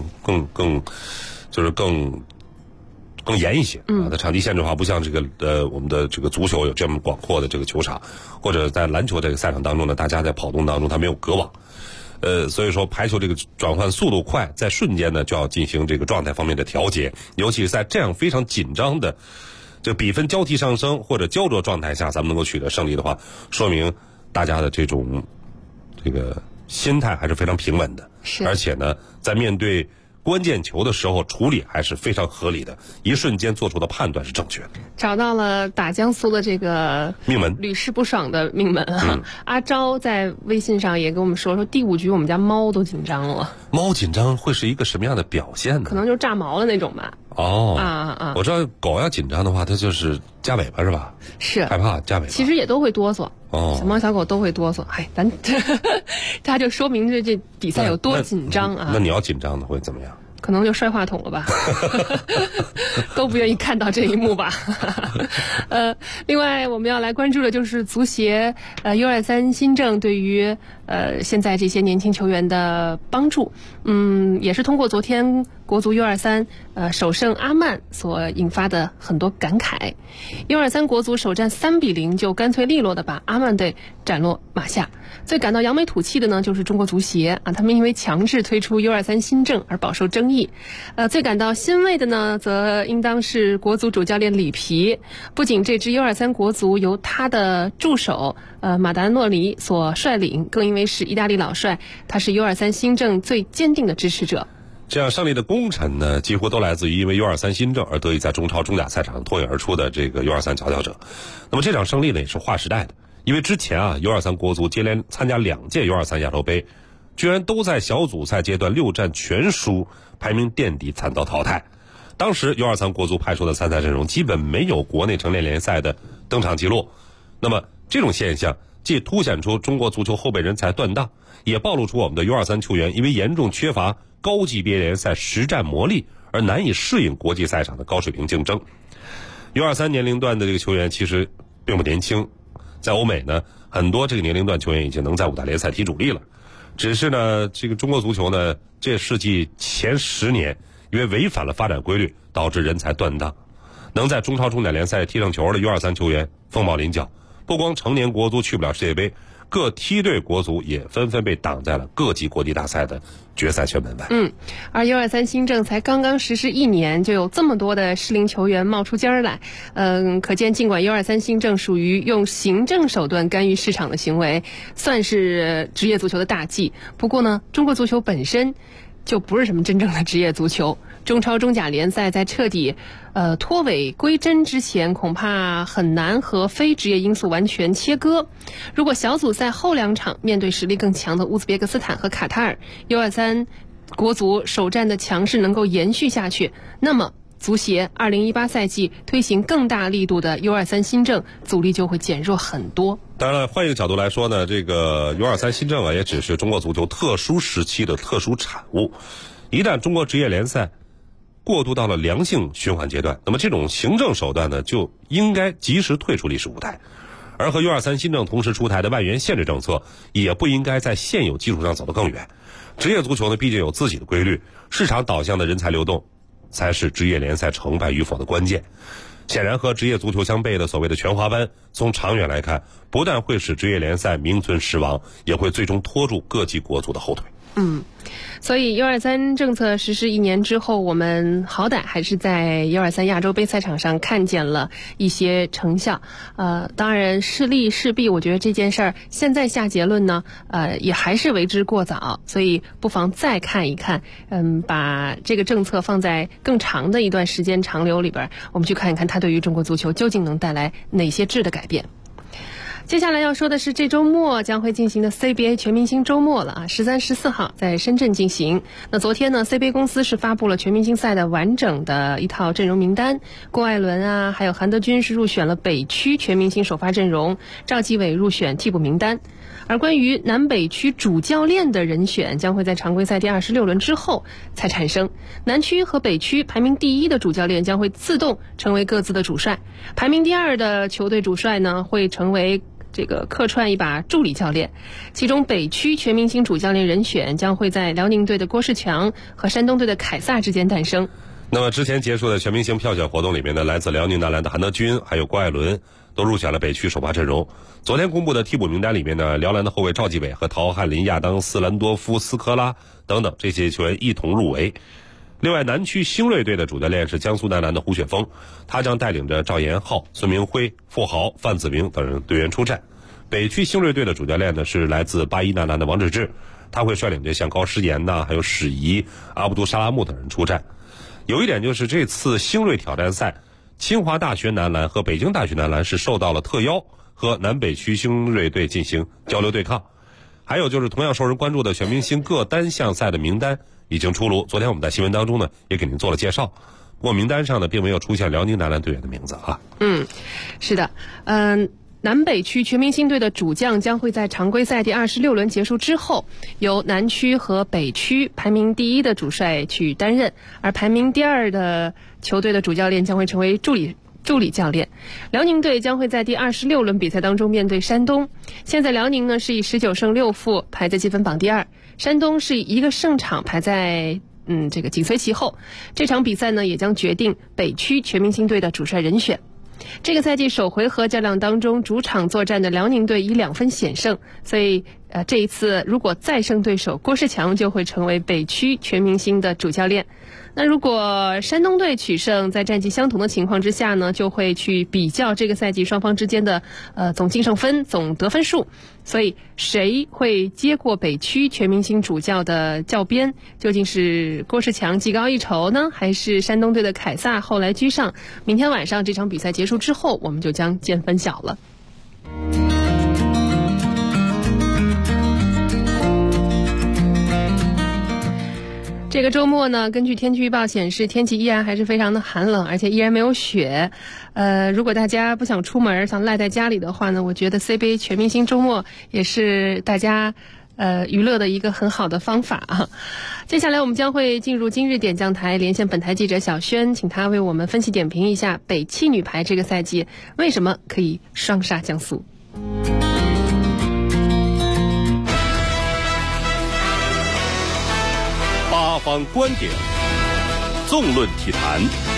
就是更严一些啊。它场地限制的话，不像这个我们的这个足球有这么广阔的这个球场，或者在篮球这个赛场当中呢，大家在跑动当中它没有隔网。所以说排球这个转换速度快，在瞬间呢就要进行这个状态方面的调节，尤其是在这样非常紧张的这比分交替上升或者焦灼状态下，咱们能够取得胜利的话，说明大家的这种这个心态还是非常平稳的。而且呢，在面对关键球的时候处理还是非常合理的，一瞬间做出的判断是正确的。 找到了打江苏的这个命门， 屡试不爽的命门啊！阿昭在微信上也跟我们说第5局我们家猫都紧张了。 猫紧张会是一个什么样的表现呢？ 可能就是炸毛的那种吧。 我知道狗要紧张的话，它就是夹尾巴是吧？ 是害怕夹尾巴。 其实也都会哆嗦。小猫小狗都会哆嗦。咱它就说明这比赛有多紧张啊！ 那你要紧张的会怎么样？ 可能就摔话筒了吧，都不愿意看到这一幕吧。另外我们要来关注的就是足协U23新政对于现在这些年轻球员的帮助。也是通过昨天国足U23首胜阿曼所引发的很多感慨。U23国足首战3-0就干脆利落的把阿曼队斩落马下。最感到扬眉吐气的呢，就是中国足协啊，他们因为强制推出U23新政而饱受争议。最感到欣慰的呢，则应当是国足主教练里皮。不仅这支U23国足由他的助手马达诺里所率领，更因为是意大利老帅，他是U23新政最坚定的支持者。 这样胜利的功臣呢，几乎都来自于因为U23新政而得以在中超中甲赛场脱颖而出的这个U23佼佼者。那么这场胜利呢，也是划时代的。因为之前U23国足接连参加2届U23亚洲杯，居然都在小组赛阶段6战全输，排名垫底，惨遭淘汰。当时U23国足派出的参赛阵容基本没有国内成年联赛的登场记录。那么这种现象既凸显出中国足球后备人才断档，也暴露出我们的U23球员因为严重缺乏高级别联赛实战磨砺而难以适应国际赛场的高水平竞争。U23年龄段的这个球员其实并不年轻，在欧美呢，很多这个年龄段球员已经能在5大联赛踢主力了。只是呢，这个中国足球呢，这世纪前10年因为违反了发展规律，导致人才断档。能在中超中甲联赛踢上球的U23球员凤毛麟角，不光成年国足去不了世界杯，各梯队国足也纷纷被挡在了各级国际大赛的决赛圈门外。 而U23新政才刚刚实施1年，就有这么多的适龄球员冒出尖儿来。可见尽管U23新政属于用行政手段干预市场的行为，算是职业足球的大忌。不过呢，中国足球本身就不是什么真正的职业足球。中超中甲联赛在彻底脱尾归真之前，恐怕很难和非职业因素完全切割。如果小组赛后2场面对实力更强的乌兹别克斯坦和卡塔尔，U23国足首战的强势能够延续下去，那么足协2018赛季推行更大力度的U23新政，阻力就会减弱很多。 当然了，换一个角度来说呢，这个U23新政也只是中国足球特殊时期的特殊产物。一旦中国职业联赛过渡到了良性循环阶段，那么这种行政手段呢，就应该及时退出历史舞台。而和U23新政同时出台的外援限制政策，也不应该在现有基础上走得更远。职业足球呢，毕竟有自己的规律，市场导向的人才流动才是职业联赛成败与否的关键。显然和职业足球相悖的所谓的全华班，从长远来看，不但会使职业联赛名存实亡，也会最终拖住各级国足的后腿。 所以 U23 政策实施1年之后，我们好歹还是在 U23 亚洲杯赛场上看见了一些成效。当然是利是弊，我觉得这件事儿现在下结论呢，也还是为之过早，所以不妨再看一看，把这个政策放在更长的一段时间长流里边，我们去看一看它对于中国足球究竟能带来哪些质的改变。接下来要说的是这周末将会进行的 CBA 全明星周末了13、14号在深圳进行。那昨天呢 CBA 公司是发布了全明星赛的完整的一套阵容名单，郭艾伦还有韩德君是入选了北区全明星首发阵容，赵继伟入选替补名单。而关于南北区主教练的人选将会在常规赛第26轮之后才产生，南区和北区排名第1的主教练将会自动成为各自的主帅，排名第2的球队主帅呢会成为这个客串一把助理教练。其中北区全明星主教练人选将会在辽宁队的郭士强和山东队的凯撒之间诞生。 那么之前结束的全明星票选活动里面呢，来自辽宁男篮的韩德君还有郭艾伦都入选了北区首发阵容。昨天公布的替补名单里面呢，辽篮的后卫赵继伟和陶汉林、亚当斯兰多夫、斯科拉等等这些球员一同入围。另外南区星锐队的主教练是江苏男篮的胡雪峰，他将带领着赵延浩、孙明辉、傅豪、范子铭等人队员出战。 北区星锐队的主教练呢是来自81男篮的王治郅，他会率领着像高诗岩呐，还有史仪、阿卜杜沙拉木等人出战。有一点就是这次星锐挑战赛，清华大学男篮和北京大学男篮是受到了特邀和南北区星锐队进行交流对抗。还有就是同样受人关注的全明星各单项赛的名单已经出炉，昨天我们在新闻当中呢也给您做了介绍。不过名单上呢并没有出现辽宁男篮队员的名字啊。 是的，南北区全明星队的主将将会在常规赛第26轮结束之后，由南区和北区排名第一的主帅去担任，而排名第二的球队的主教练将会成为助理教练。辽宁队将会在第26轮比赛当中面对山东。现在辽宁呢是以19胜6负排在积分榜第二，山东是以1个胜场排在这个紧随其后。这场比赛呢也将决定北区全明星队的主帅人选。这个赛季首回合较量当中，主场作战的辽宁队以2分险胜，所以这一次如果再胜对手，郭士强就会成为北区全明星的主教练。那如果山东队取胜，在战绩相同的情况之下呢，就会去比较这个赛季双方之间的总净胜分、总得分数。所以谁会接过北区全明星主教的教鞭？究竟是郭士强技高一筹呢，还是山东队的凯撒后来居上？明天晚上这场比赛结束之后，我们就将见分晓了。这个周末呢，根据天气预报显示，天气依然还是非常的寒冷，而且依然没有雪。如果大家不想出门，想赖在家里的话呢，我觉得 CBA 全明星周末也是大家娱乐的一个很好的方法啊。接下来我们将会进入今日点将台，连线本台记者小轩，请他为我们分析点评一下北汽女排这个赛季为什么可以双杀江苏。 八方观点，纵论体坛，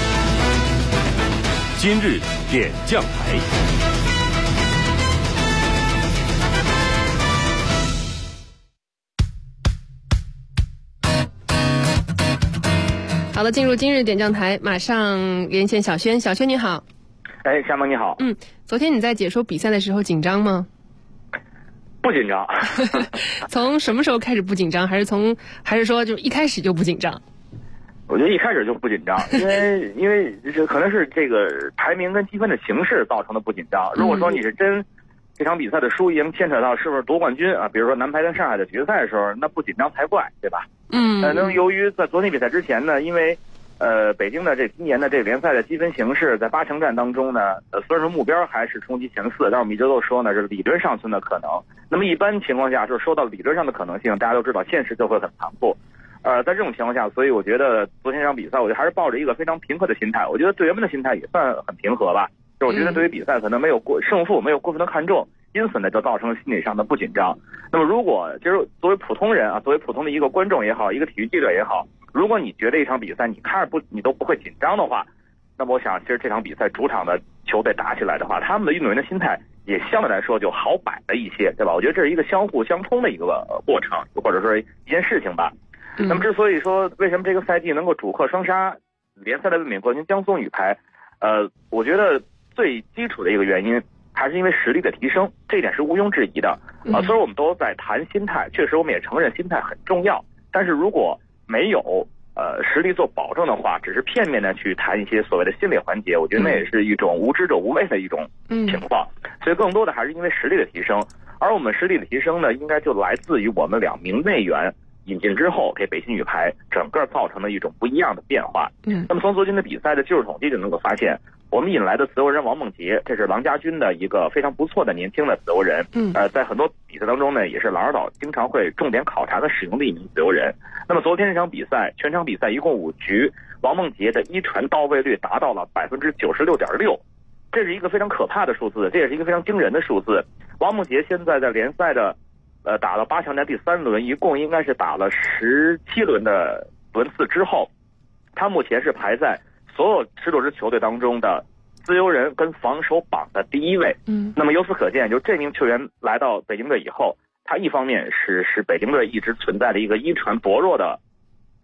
今日点将台。 好的，进入今日点将台，马上连线小轩。小轩你好。 夏萌你好。 昨天你在解说比赛的时候紧张吗？ 不紧张。 从什么时候开始不紧张？还是说就一开始就不紧张？ 我觉得一开始就不紧张，因为这可能是这个排名跟积分的形式造成的不紧张。如果说你是真这场比赛的输赢牵扯到是不是夺冠军啊，比如说南排跟上海的决赛的时候，那不紧张才怪，对吧？那由于在昨天比赛之前呢，因为北京的今年的这个联赛的积分形势，在8强战当中呢，虽然说目标还是冲击前4，但是我们一直都说呢，是理论上存的可能。那么一般情况下，就是说到理论上的可能性，大家都知道现实就会很残酷。在这种情况下，所以我觉得昨天这场比赛，我觉得还是抱着一个非常平和的心态。我觉得队员们的心态也算很平和吧。就我觉得对于比赛可能没有胜负没有过分的看重，因此呢就造成了心理上的不紧张。那么如果其实作为普通人啊，作为普通的一个观众也好，一个体育记者也好，如果你觉得一场比赛你看着你都不会紧张的话，那么我想其实这场比赛主场的球队打起来的话，他们的运动员的心态也相对来说就好摆了一些，对吧？我觉得这是一个相互相通的一个过程，或者说一件事情吧。那么之所以说为什么这个赛季能够主客双杀联赛的卫冕冠军江苏女排，我觉得最基础的一个原因还是因为实力的提升，这一点是毋庸置疑的。虽然我们都在谈心态，确实我们也承认心态很重要，但是如果没有实力做保证的话，只是片面的去谈一些所谓的心理环节，我觉得那也是一种无知者无畏的一种情况。所以更多的还是因为实力的提升，而我们实力的提升呢，应该就来自于我们2名内援引进之后，给北汽女排整个造成了一种不一样的变化。那么从昨天的比赛的技术统计就能够发现，我们引来的自由人王梦洁，这是郎家军的一个非常不错的年轻的自由人。在很多比赛当中呢，也是郎指导经常会重点考察和使用的一名自由人。那么昨天这场比赛，全场比赛一共5局，王梦洁的一传到位率达到了96.6%，这是一个非常可怕的数字，这也是一个非常惊人的数字。王梦洁现在在联赛的打了8强战第3轮，一共应该是打了17轮的轮次之后，他目前是排在所有16支球队当中的自由人跟防守榜的第1位。那么由此可见，就这名球员来到北京队以后，他一方面是使北京队一直存在的一个一传薄弱的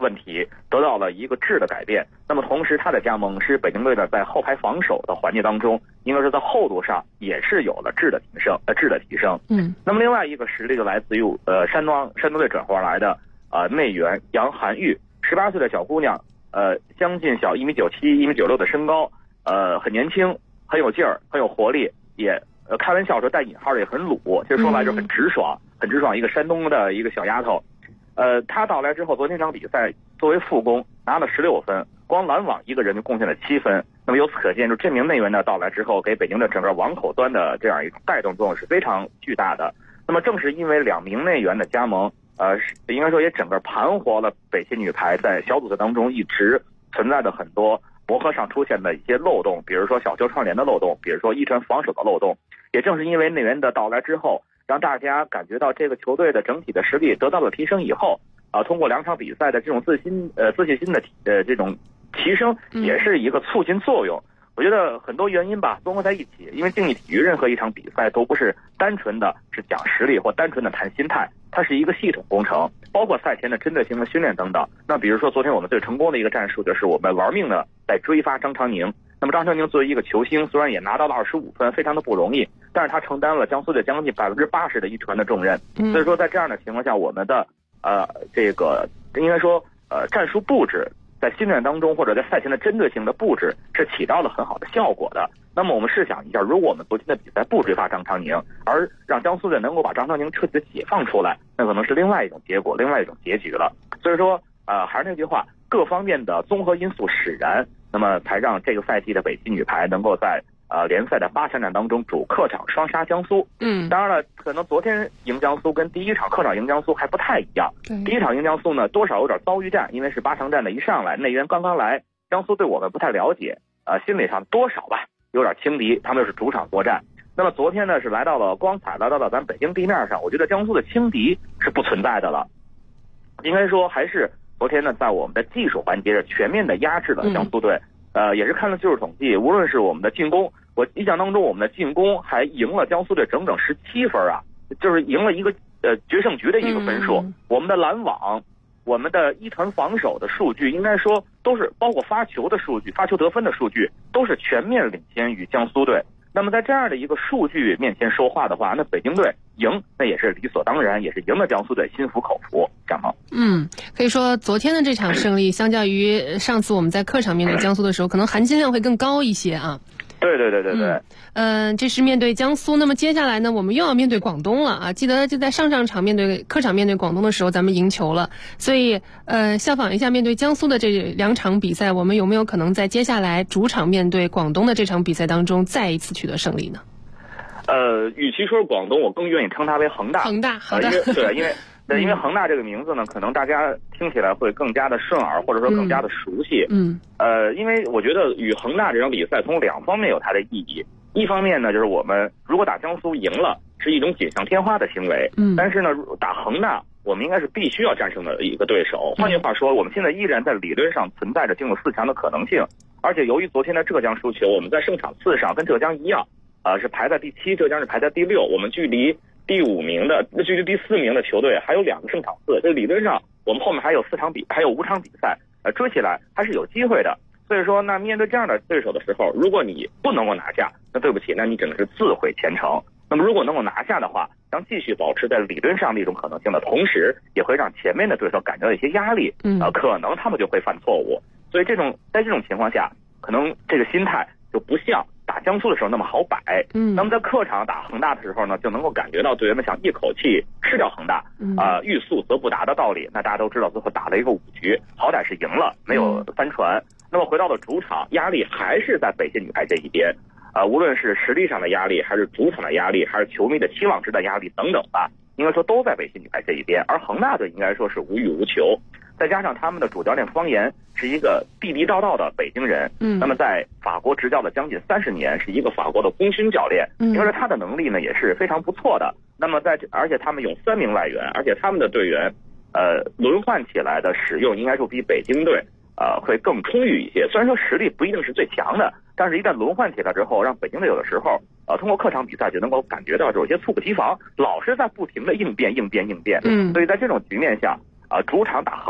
问题得到了一个质的改变。那么同时他的加盟使北京队的在后排防守的环节当中，应该说在厚度上也是有了质的提升。那么另外一个实力就来自于山东队转会来的内援杨涵玉，18岁的小姑娘，将近小1.97米、1.96米的身高，很年轻，很有劲儿，很有活力，也开玩笑说带引号的也很鲁，其实说白就很直爽，一个山东的一个小丫头。他到来之后，昨天这场比赛作为副攻拿了16分，光拦网一个人就贡献了7分。那么由此可见，就这名内援的到来之后，给北京的整个网口端的这样一种带动作用是非常巨大的。那么正是因为2名内援的加盟，应该说也整个盘活了北京女排在小组赛当中一直存在的很多磨合上出现的一些漏洞，比如说小球串联的漏洞，比如说一传防守的漏洞。也正是因为内援的到来之后，让大家感觉到这个球队的整体的实力得到了提升以后，通过2场比赛的这种自信心的这种提升，也是一个促进作用。我觉得很多原因吧综合在一起，因为竞技体育任何一场比赛都不是单纯的是讲实力或单纯的谈心态，它是一个系统工程，包括赛前的针对性的训练等等。那比如说昨天我们最成功的一个战术就是我们玩命的在追发张常宁。那么张常宁作为一个球星，虽然也拿到了25分，非常的不容易，但是他承担了江苏队将近80%的一传的重任。所以说在这样的情况下，我们的这个应该说战术布置在训练当中或者在赛前的针对性的布置是起到了很好的效果的。那么我们试想一下，如果我们昨天的比赛不追发张常宁，而让江苏队能够把张常宁彻底的解放出来，那可能是另外一种结果，另外一种结局了。所以说还是那句话，各方面的综合因素使然，那么才让这个赛季的北京女排能够在联赛的8强战当中主客场双杀江苏。当然了，可能昨天赢江苏跟第一场客场赢江苏还不太一样。第一场赢江苏呢，多少有点遭遇战，因为是8强战的一上来内援刚刚来，江苏对我们不太了解，心理上多少吧有点轻敌，他们又是主场作战。那么昨天呢是来到了光彩来到了咱北京地面上，我觉得江苏的轻敌是不存在的了。应该说还是昨天呢在我们的技术环节是全面的压制了江苏队。也是看了技术统计，无论是我们的进攻，我印象当中我们的进攻还赢了江苏队整整17分啊，就是赢了一个决胜局的一个分数。我们的拦网，我们的一传防守的数据，应该说都是包括发球的数据、发球得分的数据，都是全面领先于江苏队。那么在这样的一个数据面前说话的话，那北京队赢那也是理所当然，也是赢了江苏队心服口服。这样可以说昨天的这场胜利相较于上次我们在客场面对江苏的时候，可能含金量会更高一些啊。 对。 这是面对江苏。那么接下来呢，我们又要面对广东了啊！记得就在上场客场面对广东的时候，咱们赢球了。所以效仿一下面对江苏的这2场比赛，我们有没有可能在接下来主场面对广东的这场比赛当中再一次取得胜利呢？ 与其说是广东，我更愿意称它为恒大。 好的。 因为恒大这个名字呢，可能大家听起来会更加的顺耳，或者说更加的熟悉。因为我觉得与恒大这场比赛从2方面有它的意义。一方面呢，就是我们如果打江苏赢了，是一种锦上添花的行为。但是呢，打恒大，我们应该是必须要战胜的一个对手。换句话说，我们现在依然在理论上存在着进入4强的可能性。而且由于昨天的浙江输球，我们在胜场次上跟浙江一样，是排在第7，浙江是排在第6，我们距离第4名的球队还有2个胜场次，这理论上我们后面还有5场比赛，追起来还是有机会的。所以说，那面对这样的对手的时候，如果你不能够拿下，那对不起，那你只能是自毁前程。那么如果能够拿下的话，将继续保持在理论上的一种可能性的同时，也会让前面的对手感觉到一些压力，可能他们就会犯错误。所以在这种情况下，可能这个心态就不像打江苏的时候那么好摆。那么在客场打恒大的时候呢，就能够感觉到队员们想一口气吃掉恒大，欲速则不达的道理。那大家都知道，最后打了一个5局，好歹是赢了，没有翻船。那么回到了主场，压力还是在北京女排这一边，无论是实力上的压力，还是主场的压力，还是球迷的期望值的压力等等吧，应该说都在北京女排这一边。而恒大队应该说是无欲无求，再加上他们的主教练方言是一个地地道道的北京人，那么在法国执教了将近30年，是一个法国的功勋教练，应该说他的能力呢也是非常不错的。那么而且他们有3名外援，而且他们的队员轮换起来的使用应该说比北京队会更充裕一些。虽然说实力不一定是最强的，但是一旦轮换起来之后，让北京队有的时候通过客场比赛就能够感觉到有些猝不及防，老是在不停的应变。所以在这种局面下，主场打恒大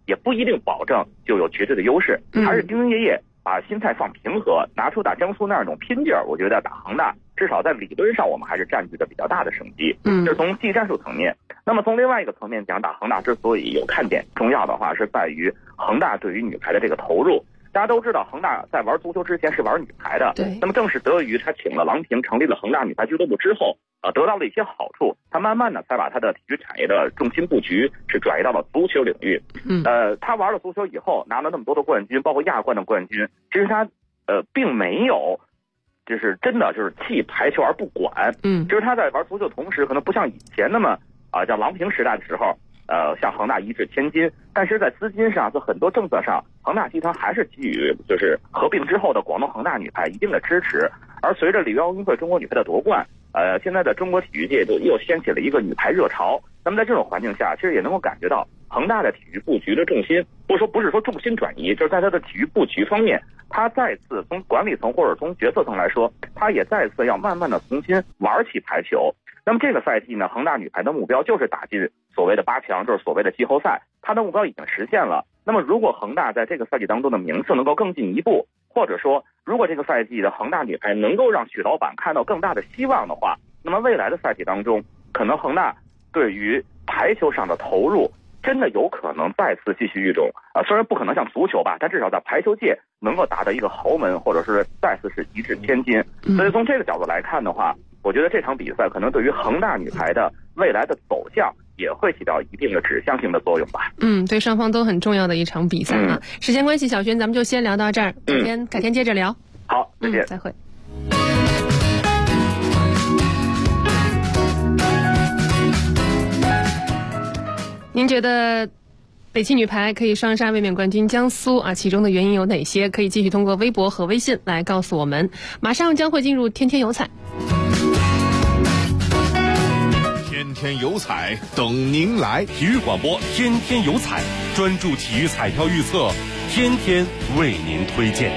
也不一定保证就有绝对的优势，还是兢兢业业把心态放平和，拿出打江苏那种拼劲儿。我觉得打恒大至少在理论上我们还是占据着比较大的胜机，这是从技战术层面。那么从另外一个层面讲，打恒大之所以有看点，重要的话是在于恒大对于女排的这个投入。大家都知道，恒大在玩足球之前是玩女排的，对。那么正是得益于他请了郎平，成立了恒大女排俱乐部之后，得到了一些好处，他慢慢的才把他的体育产业的重心布局是转移到了足球领域。他玩了足球以后，拿了那么多的冠军，包括亚冠的冠军，其实他并没有就是真的就是弃排球而不管。就是他在玩足球的同时，可能不像以前那么叫郎平时代的时候。像恒大一掷千金，但是在资金上和很多政策上，恒大集团还是给予就是合并之后的广东恒大女排一定的支持。而随着里约奥运会中国女排的夺冠，现在的中国体育界又掀起了一个女排热潮。那么在这种环境下，其实也能够感觉到恒大的体育布局的重心，不是说重心转移，就是在它的体育布局方面，它再次从管理层或者从决策层来说，它也再次要慢慢的重新玩起排球。那么这个赛季呢，恒大女排的目标就是打进所谓的8强，就是所谓的季后赛，它的目标已经实现了。那么如果恒大在这个赛季当中的名次能够更进一步，或者说如果这个赛季的恒大女排能够让许老板看到更大的希望的话，那么未来的赛季当中，可能恒大对于排球上的投入真的有可能再次继续一种虽然不可能像足球吧，但至少在排球界能够达到一个豪门，或者是再次是一掷千金。所以从这个角度来看的话，我觉得这场比赛可能对于恒大女排的未来的走向也会起到一定的指向性的作用吧。 对双方都很重要的一场比赛啊。时间关系，小轩咱们就先聊到这儿，改天接着聊。 好，再见， 再会。您觉得北汽女排可以双杀卫冕冠军江苏其中的原因有哪些？可以继续通过微博和微信来告诉我们。马上将会进入天天有彩。 天天有彩等您来， 体育广播天天有彩，专注体育彩票预测，天天为您推荐。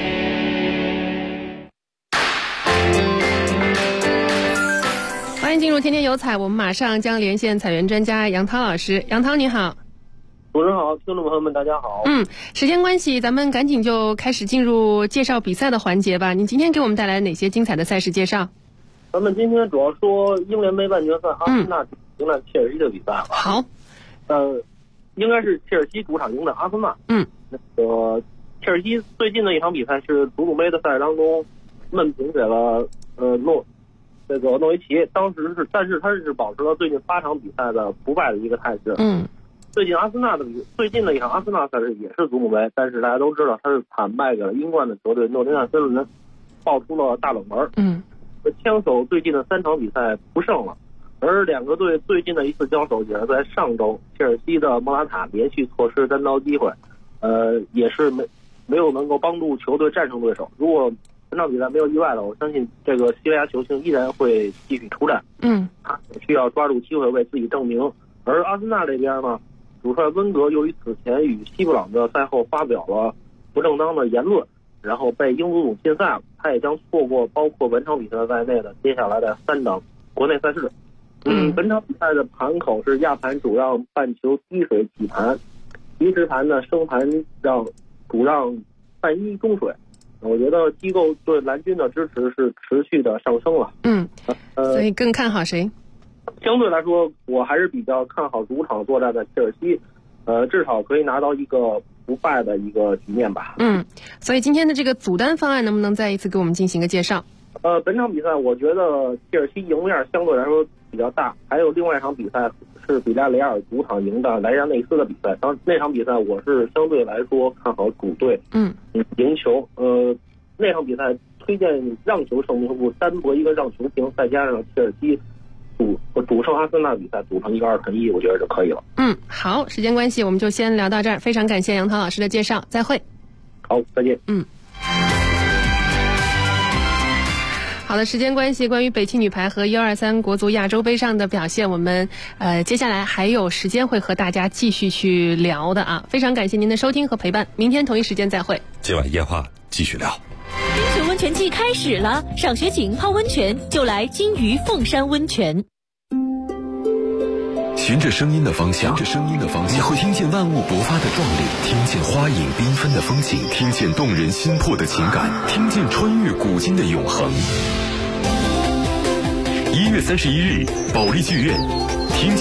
欢迎进入天天有彩，我们马上将连线彩员专家杨涛老师。杨涛你好。 主持人好，听众朋友们大家好。 时间关系，咱们赶紧就开始进入介绍比赛的环节吧。你今天给我们带来哪些精彩的赛事介绍？ 咱们今天主要说英联杯半决赛，阿森纳迎战切尔西的比赛。 好， 应该是切尔西主场赢的阿森纳。那个切尔西最近的一场比赛是足总杯的赛事当中闷平给了诺维奇，但是他是保持了最近8场比赛的不败的一个态势。最近的一场阿森纳赛事也是足总杯，但是大家都知道他是惨败给了英冠的球队诺丁汉森林，爆出了大冷门。枪手最近的3场比赛不胜了，而两个队最近的一次交手也是在上周，切尔西的莫拉塔连续错失单刀机会，也是没有能够帮助球队战胜对手。如果这场比赛没有意外的，我相信这个西班牙球星依然会继续出战。他需要抓住机会为自己证明。而阿森纳这边呢，主帅温格由于此前与西布朗的赛后发表了不正当的言论，然后被英足总禁赛了，他也将错过包括本场比赛在内的接下来的3场国内赛事。本场比赛的盘口是亚盘主让半球低水起盘，移植盘呢升盘主让半一中水。我觉得机构对蓝军的支持是持续的上升了。 所以更看好谁？ 相对来说，我还是比较看好主场作战的切尔西，至少可以拿到一个不败的一个局面吧。 所以今天的这个组单方案能不能再一次给我们进行个介绍？ 本场比赛我觉得切尔西赢面相对来说比较大，还有另外一场比赛是比拉雷亚尔主场赢的莱加内斯的比赛，那场比赛我是相对来说看好主队赢球。那场比赛推荐让球胜负部单博一个让球平，再加上切尔西主胜阿森纳比赛组成一个2-1，我觉得就可以了。 好，时间关系我们就先聊到这儿，非常感谢杨涛老师的介绍，再会。 好，再见。 好的，时间关系，关于北汽女排和123国足亚洲杯上的表现，我们接下来还有时间会和大家继续去聊的啊。非常感谢您的收听和陪伴，明天同一时间再会。 今晚夜话继续聊。 冰雪温泉季开始了，赏雪景泡温泉就来金鱼凤山温泉。 循着声音的方向，你会听见万物勃发的壮丽，听见花影缤纷的风景，听见动人心魄的情感，听见穿越古今的永恒。1月31日，保利剧院。